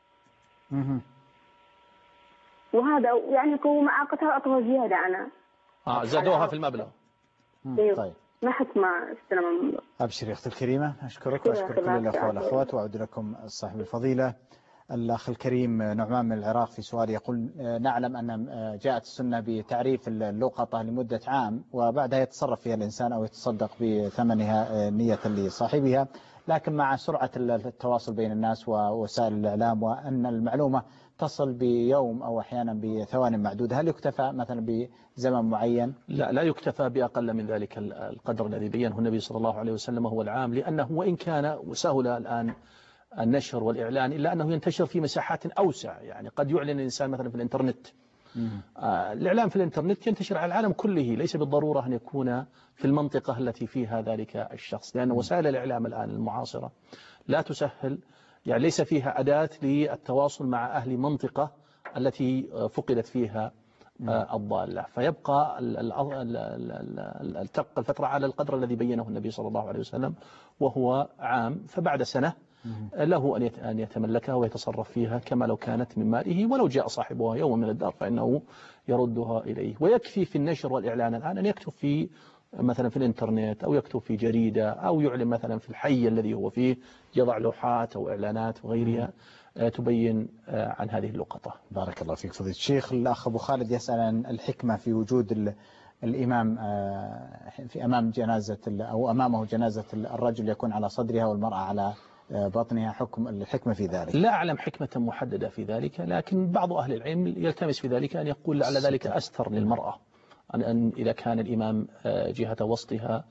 [SPEAKER 6] وهذا يعني قوة إعاقتها أعطوها زيادة أنا.
[SPEAKER 2] آه زادوها في المبلغ.
[SPEAKER 1] طيب.
[SPEAKER 6] ما حكم استلم المبلغ.
[SPEAKER 1] أبشر يا أختي الكريمة. أشكرك وأشكر كل الأخوة والأخوات وأعود لكم صاحب الفضيلة. الأخ الكريم نعمان من العراق في سؤال يقول نعلم أن جاءت السنة بتعريف اللقطة لمدة عام وبعدها يتصرف فيها الإنسان أو يتصدق بثمنها نية لصاحبها، لكن مع سرعة التواصل بين الناس ووسائل الإعلام وأن المعلومة تصل بيوم أو أحيانا بثوان معدودة، هل يكتفى مثلا بزمن معين؟
[SPEAKER 2] لا لا يكتفى بأقل من ذلك القدر الذي بينه النبي صلى الله عليه وسلم هو العام، لأنه وإن كان وسهل الآن النشر والإعلان إلا أنه ينتشر في مساحات أوسع. يعني قد يعلن الإنسان مثلا في الإنترنت، آه الإعلام في الإنترنت ينتشر على العالم كله، ليس بالضرورة أن يكون في المنطقة التي فيها ذلك الشخص، لأن وسائل الإعلام الآن المعاصرة لا تسهل، يعني ليس فيها أداة للتواصل مع أهل منطقة التي فقدت فيها آه الضالة، فيبقى تبقى الفترة على القدر الذي بينه النبي صلى الله عليه وسلم وهو عام، فبعد سنة له أن يتملكها ويتصرف فيها كما لو كانت من ماله، ولو جاء صاحبها يوم من الدار فإنه يردها إليه. ويكفي في النشر والإعلان الآن أن يكتب في مثلا في الإنترنت أو يكتب في جريدة أو يعلن مثلا في الحي الذي هو فيه، يضع لوحات أو إعلانات وغيرها تبين عن هذه اللقطة.
[SPEAKER 1] بارك الله فيك فضيلة الشيخ. الأخ أبو خالد يسأل عن الحكمة في وجود الإمام في أمام جنازة أو أمامه جنازة الرجل يكون على صدرها والمرأة على بطنها، حكم الحكمة في ذلك.
[SPEAKER 2] لا أعلم حكمة محددة في ذلك، لكن بعض أهل العلم يلتمس في ذلك أن يقول لعل ذلك أستر للمرأة، أن إذا كان الإمام جهة وسطها،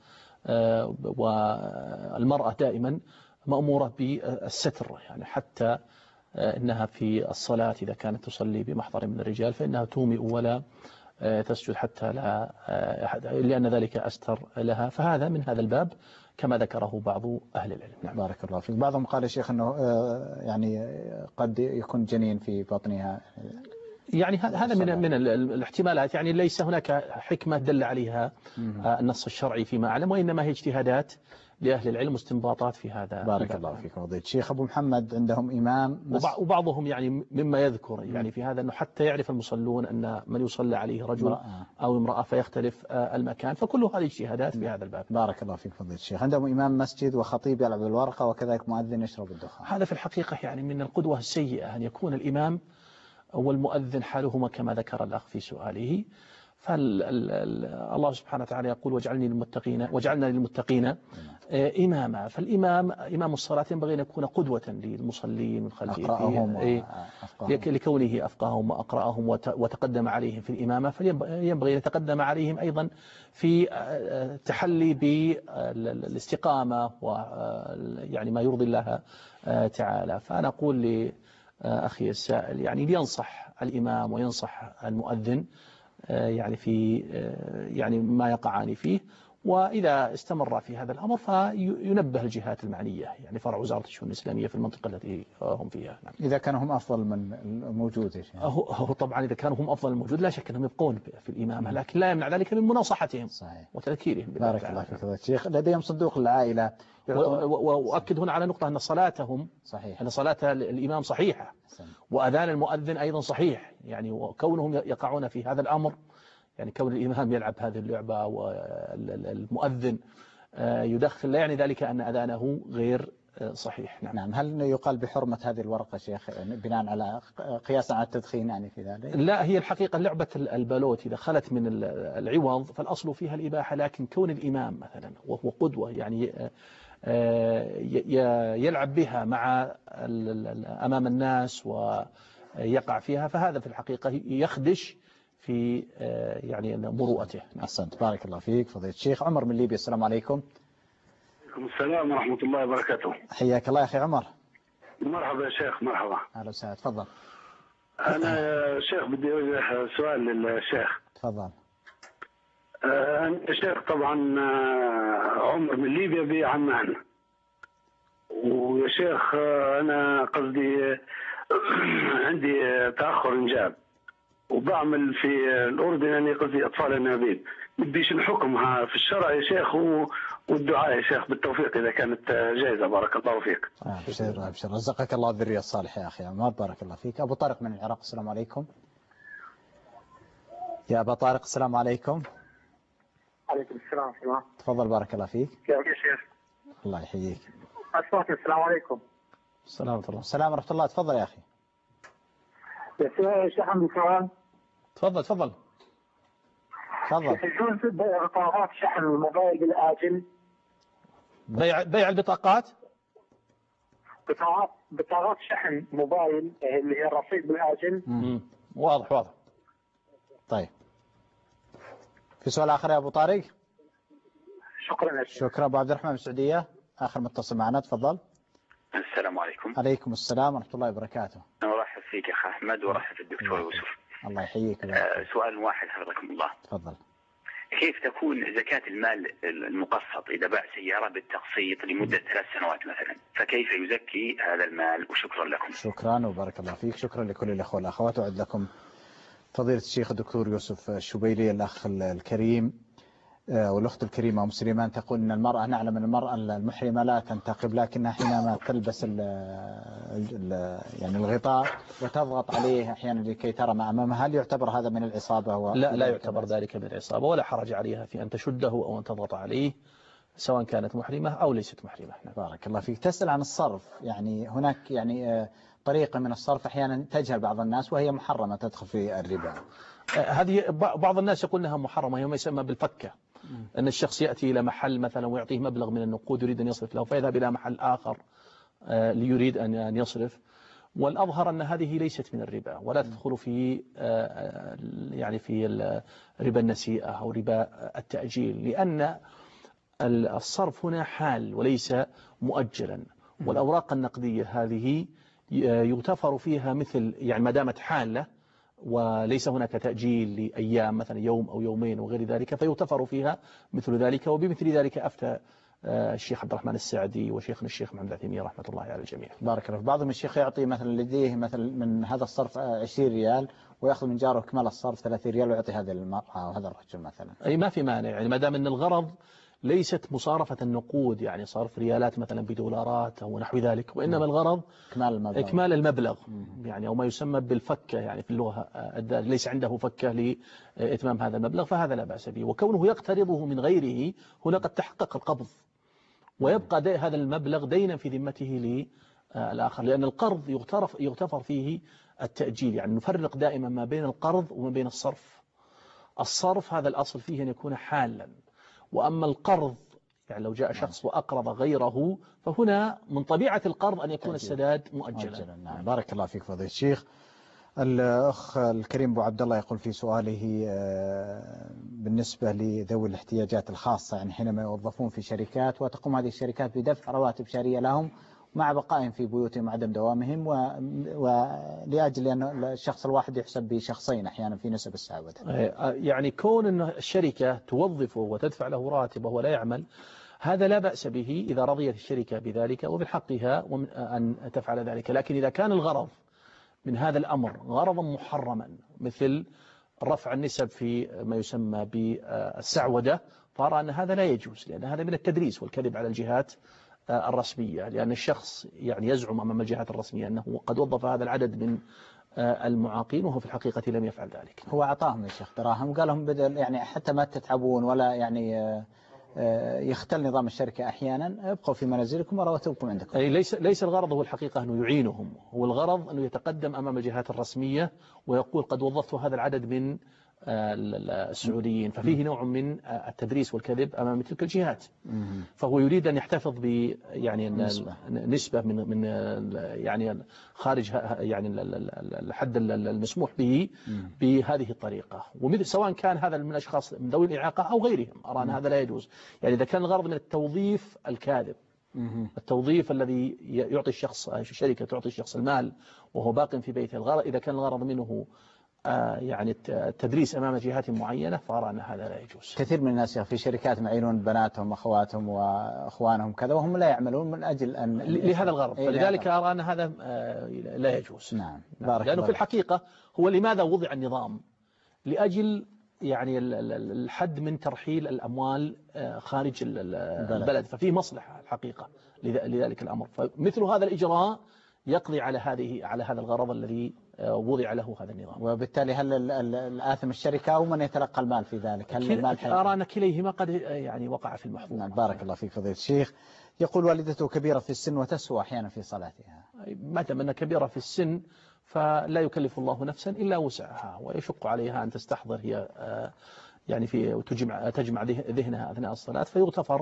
[SPEAKER 2] والمرأة دائما مأمورة بالستر، يعني حتى إنها في الصلاة إذا كانت تصلي بمحضر من الرجال فإنها تومئ ولا تسجد حتى لا، لأن ذلك أستر لها، فهذا من هذا الباب كما ذكره بعض أهل العلم.
[SPEAKER 1] نعم. بارك الله فيك. بعضهم قال يا شيخ أنه يعني قد يكون جنين في بطنها،
[SPEAKER 2] يعني هذا من من الاحتمالات، يعني ليس هناك حكمة دل عليها النص الشرعي فيما أعلم، وإنما هي اجتهادات لأهل العلم واستنباطات في هذا.
[SPEAKER 1] بارك الله فيك فضيلة الشيخ. أبو محمد عندهم إمام
[SPEAKER 2] مس... وبعضهم يعني مما يذكر يعني في هذا أنه حتى يعرف المصلون أن من يصلى عليه رجل أو امرأة فيختلف المكان، فكل هذه اجتهادات في هذا الباب.
[SPEAKER 1] بارك الله فيك فضيلة الشيخ. عندهم إمام مسجد وخطيب يلعب بالورقة وكذلك مؤذن يشرب الدخان.
[SPEAKER 2] هذا في الحقيقة يعني من القدوة السيئة أن يكون الإمام والمؤذن حالهما كما ذكر الأخ في سؤاله. فالله سبحانه وتعالى يقول وجعلني للمتقين وجعلنا للمتقين إماما، فالإمام إمام الصلاة ينبغي أن يكون قدوة للمصلين من خلفه لكونه أفقههم وأقرأهم وتقدم عليهم في الإمامة، فينبغي أن يتقدم عليهم أيضا في التحلي بالاستقامة ويعني ما يرضي الله تعالى. فأنا أقول لأخي السائل يعني لينصح الإمام وينصح المؤذن يعني في يعني ما يقعان فيه، وإذا استمر في هذا الأمر فينبه الجهات المعنية، يعني فرع وزارة الشؤون الإسلامية في المنطقة التي هم فيها. نعم.
[SPEAKER 1] إذا كانوا هم أفضل من الموجود يعني.
[SPEAKER 2] هو طبعا إذا كانوا هم أفضل من الموجود لا شك أنهم يبقون في الإمامة، لكن لا يمنع ذلك من مناصحتهم صحيح. وتذكيرهم.
[SPEAKER 1] بارك الله فيك الشيخ. لديهم صندوق العائلة.
[SPEAKER 2] وأؤكد هنا على نقطة أن صلاتهم
[SPEAKER 1] صحيح،
[SPEAKER 2] أن صلاة الإمام صحيحة وأذان المؤذن أيضا صحيح، يعني وكونهم يقعون في هذا الأمر، يعني كون الإمام يلعب هذه اللعبة والمؤذن يدخل لا يعني ذلك أن أذانه غير صحيح.
[SPEAKER 1] نعم. نعم. هل يقال بحرمة هذه الورقة شيخ بناء على قياسا على التدخين يعني في ذلك؟
[SPEAKER 2] لا، هي الحقيقة لعبة البالوت إذا خلت من العوض فالأصل فيها الإباحة، لكن كون الإمام مثلا وهو قدوة يعني يلعب بها مع أمام الناس ويقع فيها، فهذا في الحقيقة يخدش في يعني مروءته.
[SPEAKER 1] أحسنت. بارك الله فيك فضيلة الشيخ. عمر من ليبيا. السلام عليكم.
[SPEAKER 13] وعليكم السلام ورحمة الله وبركاته.
[SPEAKER 1] حياك الله يا أخي عمر.
[SPEAKER 13] مرحبا يا شيخ. مرحبا.
[SPEAKER 1] أهلا وسهلا. تفضل.
[SPEAKER 13] أنا شيخ بدي أوجه سؤال للشيخ.
[SPEAKER 1] تفضل.
[SPEAKER 13] أنا شيخ طبعا عمر من ليبيا بعمان، ويا شيخ أنا قصدي عندي تأخر إنجاب وبعمل في الأردن يعني قصدي أطفال الأنابيب، بديش نحكمها في الشرع يا شيخ والدعاء يا شيخ بالتوفيق إذا كانت جائزة. بارك الله فيك.
[SPEAKER 1] أبشر أبشر رزقك الله الذرية الصالحة يا أخي عمر. بارك الله فيك. أبو طارق من العراق. السلام عليكم. يا أبا طارق السلام عليكم.
[SPEAKER 14] عليكم السلام ورحمة الله.
[SPEAKER 1] تفضل. بارك الله فيك.
[SPEAKER 14] كيف يا شيخ؟
[SPEAKER 1] الله يحييك.
[SPEAKER 14] أسمعك. السلام عليكم.
[SPEAKER 1] السلام ورحمة الله. السلام ورحمة الله. تفضل يا أخي.
[SPEAKER 14] يا شيخ عندي سؤال.
[SPEAKER 2] تفضل تفضل
[SPEAKER 1] تفضل.
[SPEAKER 14] يجوز بيع بطاقات شحن الموبايل بالآجل؟
[SPEAKER 2] بيع بيع البطاقات؟
[SPEAKER 14] بطاقات بطاقات شحن موبايل اللي هي الرصيد بالآجل.
[SPEAKER 2] امم واضح واضح.
[SPEAKER 1] طيب في سؤال آخر يا أبو طارق؟
[SPEAKER 14] شكرا لك.
[SPEAKER 1] شكرا. أبو عبد الرحمن من السعودية آخر متصل معنا، تفضل.
[SPEAKER 15] السلام عليكم.
[SPEAKER 1] عليكم السلام ورحمة الله وبركاته.
[SPEAKER 15] أنا أرحب فيك يا أخ أحمد وأرحب في الدكتور يوسف.
[SPEAKER 1] الله يحييك.
[SPEAKER 15] آه سؤال واحد حفظكم الله.
[SPEAKER 1] تفضل.
[SPEAKER 15] كيف تكون زكاة المال المقسط إذا باع سيارة بالتقسيط لمدة ثلاث سنوات مثلا، فكيف يزكي هذا المال؟ وشكرا لكم.
[SPEAKER 1] شكرا وبارك الله فيك. شكرا لكل الأخوة والأخوات. وأعد لكم فضيلة الشيخ الدكتور يوسف الشبيلي الأخ الكريم والأخت الكريمة أم سليمان تقول أن المرأة، نعلم أن المرأة المحرمة لا تنتقب، لكنها حينما تلبس ال ال يعني الغطاء وتضغط عليه أحيانا لكي ترى ما أمامها، هل يعتبر هذا من العصابة؟ و...
[SPEAKER 2] لا لا يعتبر ذلك من العصابة، ولا حرج عليها في أن تشده أو أن تضغط عليه سواء كانت محرمة أو ليست محرمة.
[SPEAKER 1] بارك الله فيك. تسأل عن الصرف، يعني هناك يعني طريقة من الصرف أحيانا تجهل بعض الناس وهي محرمة تدخل في الربا.
[SPEAKER 2] هذه بعض الناس يقول أنها محرمة، هي ما يسمى بالفكة، أن الشخص يأتي إلى محل مثلا ويعطيه مبلغ من النقود يريد أن يصرف له، فيذهب إلى محل آخر ليريد أن يصرف. والأظهر أن هذه ليست من الربا، ولا تدخل في يعني في ربا النسيئة أو ربا التأجيل، لأن الصرف هنا حال وليس مؤجلا، والأوراق النقدية هذه يغتفر فيها مثل يعني ما دامت حالة وليس هناك تأجيل لأيام مثلا يوم أو يومين وغير ذلك، فيغتفر فيها مثل ذلك. وبمثل ذلك أفتى الشيخ عبد الرحمن السعدي وشيخنا الشيخ محمد العثيمين رحمة الله على الجميع.
[SPEAKER 1] بارك الله. بعضهم الشيخ يعطي مثلا لديه مثلا من هذا الصرف عشرين ريال ويأخذ من جاره كمال الصرف ثلاثين ريال ويعطي هذه المرأة وهذا الرجل مثلا.
[SPEAKER 2] أي ما في مانع، يعني ما دام أن الغرض ليست مصارفة النقود، يعني صرف ريالات مثلا بدولارات أو نحو ذلك، وإنما الغرض
[SPEAKER 1] إكمال المبلغ,
[SPEAKER 2] إكمال المبلغ يعني أو ما يسمى بالفكة، يعني في اللغة ليس عنده فكة لإتمام هذا المبلغ، فهذا لا بأس به. وكونه يقترضه من غيره هنا قد تحقق القبض، ويبقى هذا المبلغ دينا في ذمته للآخر، لأن القرض يغتفر فيه التأجيل. يعني نفرق دائما ما بين القرض وما بين الصرف. الصرف هذا الأصل فيه أن يكون حالا، وأما القرض يعني لو جاء شخص وأقرض غيره فهنا من طبيعة القرض أن يكون السداد مؤجلا.
[SPEAKER 1] نعم. بارك الله فيك فضيلة الشيخ. الأخ الكريم أبو عبد الله يقول في سؤاله بالنسبة لذوي الاحتياجات الخاصة، يعني حينما يوظفون في شركات وتقوم هذه الشركات بدفع رواتب شهرية لهم مع بقائهم في بيوتهم وعدم دوامهم، ولأجل أن الشخص الواحد يحسب بشخصين أحيانا في نسب السعودة.
[SPEAKER 2] يعني كون أن الشركة توظفه وتدفع له راتبه ولا يعمل، هذا لا بأس به إذا رضيت الشركة بذلك ومن حقها أن تفعل ذلك. لكن إذا كان الغرض من هذا الأمر غرضا محرما مثل رفع النسب في ما يسمى بالسعودة، فأرى أن هذا لا يجوز، لأن هذا من التدريس والكذب على الجهات الرسمية، لأن الشخص يعني يزعم أمام الجهات الرسمية أنه قد وظف هذا العدد من المعاقين وهو في الحقيقة لم يفعل ذلك.
[SPEAKER 1] هو أعطاهم يا شيخ دراهم وقال لهم بدل يعني حتى ما تتعبون ولا يعني يختل نظام الشركة أحيانا، ابقوا في منازلكم ورواتبكم عندكم.
[SPEAKER 2] أي ليس ليس الغرض هو الحقيقة أنه يعينهم، هو الغرض أنه يتقدم أمام الجهات الرسمية ويقول قد وظفت هذا العدد من السعوديين، ففيه نوع من التدريس والكذب أمام تلك الجهات. فهو يريد أن يحتفظ ب يعني نسبة, نسبة من من يعني خارج يعني الحد المسموح به بهذه الطريقة، ومثل سواء كان هذا من الأشخاص من ذوي الإعاقة أو غيرهم، أرى أن هذا لا يجوز. يعني إذا كان الغرض من التوظيف الكاذب، التوظيف الذي يعطي الشخص الشركة تعطي الشخص المال وهو باق في بيته، الغرض إذا كان الغرض منه يعني التدريس أمام جهات معينة، فأرى أن هذا لا يجوز.
[SPEAKER 1] كثير من الناس في شركات معينون بناتهم وأخواتهم وأخوانهم كذا وهم لا يعملون من أجل أن
[SPEAKER 2] لهذا الغرض، فلذلك أرى أن هذا لا يجوز.
[SPEAKER 1] نعم.
[SPEAKER 2] بارك لأنه في الحقيقة هو لماذا وضع النظام؟ لأجل يعني الحد من ترحيل الأموال خارج البلد، ففيه مصلحة الحقيقة لذلك الأمر، فمثل هذا الإجراء يقضي على هذه على هذا الغرض الذي وضع له هذا النظام.
[SPEAKER 1] وبالتالي هل الآثم الشركة أو من يتلقى المال في ذلك؟ هل المال
[SPEAKER 2] أرى أن كليهما قد يعني وقع في المحظور.
[SPEAKER 1] نعم. بارك الله فيك فضيلة الشيخ. يقول والدته كبيرة في السن وتسهو أحيانا في صلاتها.
[SPEAKER 2] ما دام أنها كبيرة في السن فلا يكلف الله نفسا إلا وسعها، ويشق عليها أن تستحضر هي يعني في وتجمع تجمع ذهنها أثناء الصلاة، فيغتفر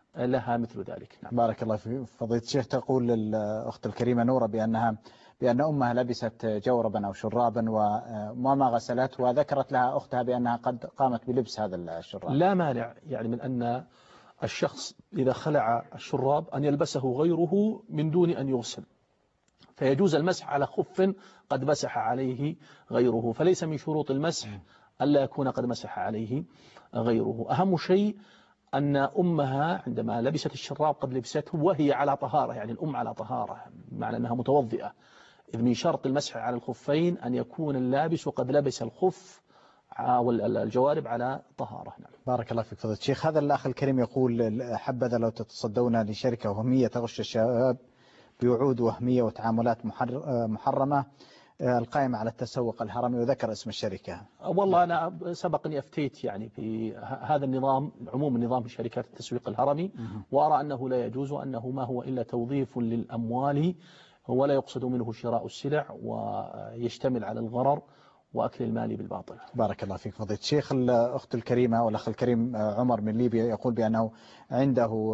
[SPEAKER 2] لها مثل ذلك.
[SPEAKER 1] نعم. بارك الله فيك فضيلة الشيخ. تقول الأخت الكريمة نورة بأنها بأن أمها لبست جوربا أو شرابا وما غسلته، وذكرت لها أختها بأنها قد قامت بلبس هذا الشراب.
[SPEAKER 2] لا مانع يعني من أن الشخص إذا خلع الشراب أن يلبسه غيره من دون أن يغسل، فيجوز المسح على خف قد مسح عليه غيره، فليس من شروط المسح ألا يكون قد مسح عليه غيره. أهم شيء أن أمها عندما لبست الشراب قد لبسته وهي على طهارة، يعني الأم على طهارة معنى أنها متوضئة، إذ من شرط المسح على الخفين أن يكون اللابس قد لبس الخف والجوارب على طهارة. نعم.
[SPEAKER 1] بارك الله فيك فضيلة الشيخ. هذا الأخ الكريم يقول حبذا لو تتصدون لشركة وهمية تغش الشباب بوعود وهمية وتعاملات محرمة القائمة على التسوق الهرمي، وذكر اسم الشركة.
[SPEAKER 2] والله أنا سبقني أفتيت يعني في هذا النظام، عموم النظام في شركات التسويق الهرمي، وأرى أنه لا يجوز، وأنه ما هو إلا توظيف للأموال ولا يقصد منه شراء السلع، ويشتمل على الغرر وأكل المال بالباطل.
[SPEAKER 1] بارك الله فيك فضيلة الشيخ. الأخت الكريمة والأخ الكريم عمر من ليبيا يقول بأنه عنده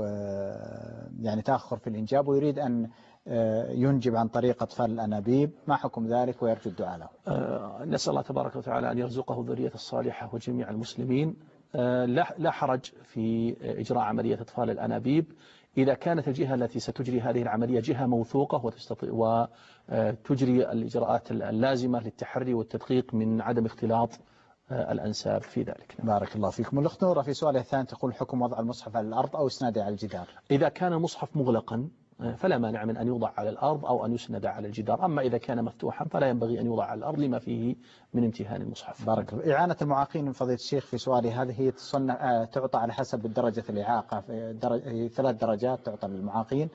[SPEAKER 1] يعني تأخر في الإنجاب ويريد أن ينجب عن طريق أطفال الأنابيب، ما حكم ذلك ويرجو الدعاء له؟
[SPEAKER 2] نسأل الله تبارك وتعالى أن يرزقه الذرية الصالحة وجميع المسلمين. لا حرج في إجراء عملية أطفال الأنابيب إذا كانت الجهة التي ستجري هذه العملية جهة موثوقة وتستطيع وتجري الإجراءات اللازمة للتحري والتدقيق من عدم اختلاط الأنساب في ذلك.
[SPEAKER 1] بارك الله فيكم. الأخت نورة في سؤالها الثاني تقول حكم وضع المصحف على الأرض أو إسناده على الجدار؟
[SPEAKER 2] إذا كان المصحف مغلقا فلا مانع من أن يوضع على الأرض أو أن يسند على الجدار، أما إذا كان مفتوحا فلا ينبغي أن يوضع على الأرض لما فيه من امتهان المصحف.
[SPEAKER 1] بارك الله. إعانة المعاقين من فضيلة الشيخ في سؤالي هذه هي تعطى على حسب درجة الإعاقة، درجة ثلاث درجات تعطى للمعاقين،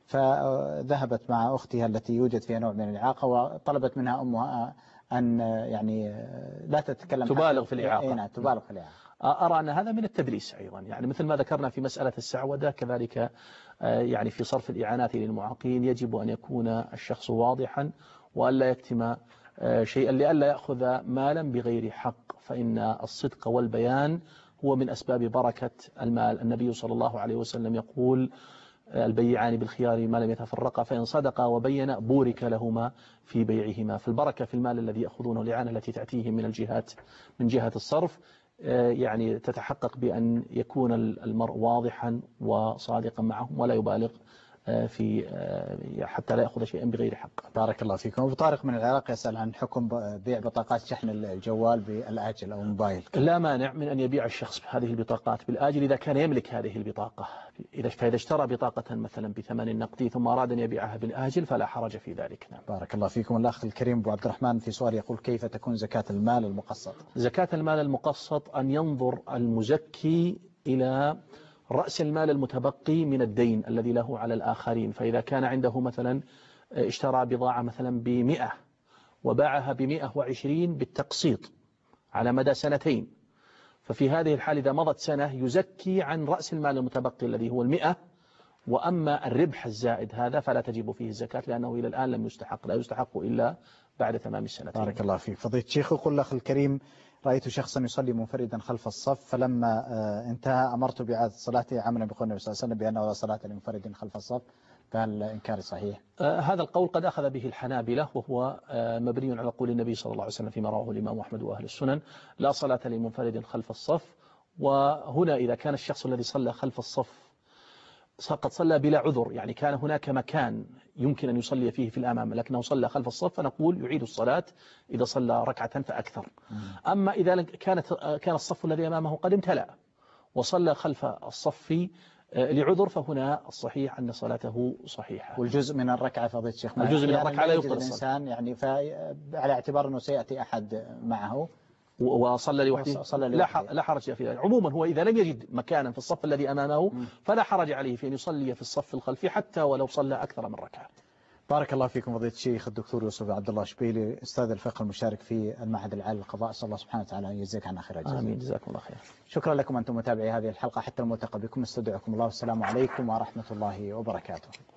[SPEAKER 1] فذهبت مع أختها التي يوجد فيها نوع من الإعاقة وطلبت منها أمها أن يعني لا تتكلم
[SPEAKER 2] تبالغ في الإعاقة.
[SPEAKER 1] نعم تبالغ في الإعاقة.
[SPEAKER 2] أرى أن هذا من التدريس أيضا، يعني مثل ما ذكرنا في مسألة السعودة كذلك يعني في صرف الإعانات للمعاقين يجب أن يكون الشخص واضحا وألا يكتم شيئا لئلا يأخذ مالا بغير حق، فإن الصدق والبيان هو من أسباب بركة المال. النبي صلى الله عليه وسلم يقول البيعان بالخيار ما لم يتفرقا، فإن صدقا وبينا بورك لهما في بيعهما. فالبركة في المال الذي يأخذونه، الإعانة التي تأتيهم من الجهات من جهة الصرف يعني تتحقق بأن يكون المرء واضحا وصادقا معهم ولا يبالغ في حتى لا يأخذ شيئا بغير حق.
[SPEAKER 1] بارك الله فيكم. أبو طارق من العراق يسأل عن حكم بيع بطاقات شحن الجوال بالآجل أو الموبايل.
[SPEAKER 2] لا مانع من أن يبيع الشخص هذه البطاقات بالآجل إذا كان يملك هذه البطاقة. إذا فإذا اشترى بطاقة مثلا بثمن نقدي ثم أراد أن يبيعها بالآجل فلا حرج في ذلك. نعم.
[SPEAKER 1] بارك الله فيكم. الأخ الكريم أبو عبد الرحمن في سؤال يقول كيف تكون زكاة المال المقسط؟
[SPEAKER 2] زكاة المال المقسط أن ينظر المزكي إلى رأس المال المتبقي من الدين الذي له على الآخرين، فإذا كان عنده مثلا اشترى بضاعة مثلا بمئة وباعها بمئة وعشرين بالتقسيط على مدى سنتين، ففي هذه الحال إذا مضت سنة يزكي عن رأس المال المتبقي الذي هو المئة، وأما الربح الزائد هذا فلا تجب فيه الزكاة لأنه إلى الآن لم يستحق، لا يستحق إلا بعد تمام السنتين.
[SPEAKER 1] بارك الله فيك. فضيلة الشيخ يقول الأخ الكريم رأيت شخصا يصلي منفردا خلف الصف، فلما انتهى أمرت بإعادة صلاته عملا بقول النبي صلى الله عليه وسلم بأنه لا صلاة لمنفرد خلف الصف، فهل إنكار صحيح؟
[SPEAKER 2] آه هذا القول قد أخذ به الحنابلة وهو آه مبني على قول النبي صلى الله عليه وسلم فيما رواه الإمام أحمد وأهل السنن لا صلاة لمنفرد خلف الصف. وهنا إذا كان الشخص الذي صلى خلف الصف قد صلى بلا عذر، يعني كان هناك مكان يمكن أن يصلي فيه في الأمام لكنه صلى خلف الصف، فنقول يعيد الصلاة إذا صلى ركعة فأكثر. أما إذا كانت كان الصف الذي أمامه قد امتلأ وصلى خلف الصف لعذر فهنا الصحيح أن صلاته صحيحة.
[SPEAKER 1] والجزء من الركعة فضيلة الشيخ
[SPEAKER 2] الجزء من الركعة لا يبطل
[SPEAKER 1] الإنسان، يعني على اعتبار أنه سيأتي أحد معه
[SPEAKER 2] وصلى لوحده لا حرج في ذلك. عموما هو إذا لم يجد مكانا في الصف الذي أمامه فلا حرج عليه في أن يصلي في الصف الخلفي حتى ولو صلى أكثر من ركعة.
[SPEAKER 1] بارك الله فيكم فضيلة الشيخ الدكتور يوسف عبد الله شبيلي أستاذ الفقه المشارك في المعهد العالي للقضاء، صلى الله سبحانه وتعالى أن يجزيك عنا خير الجزاء.
[SPEAKER 2] آمين. جزاكم الله خير.
[SPEAKER 1] شكرا لكم أنتم متابعي هذه الحلقة، حتى الملتقى بكم استودعكم الله والسلام عليكم ورحمة الله وبركاته.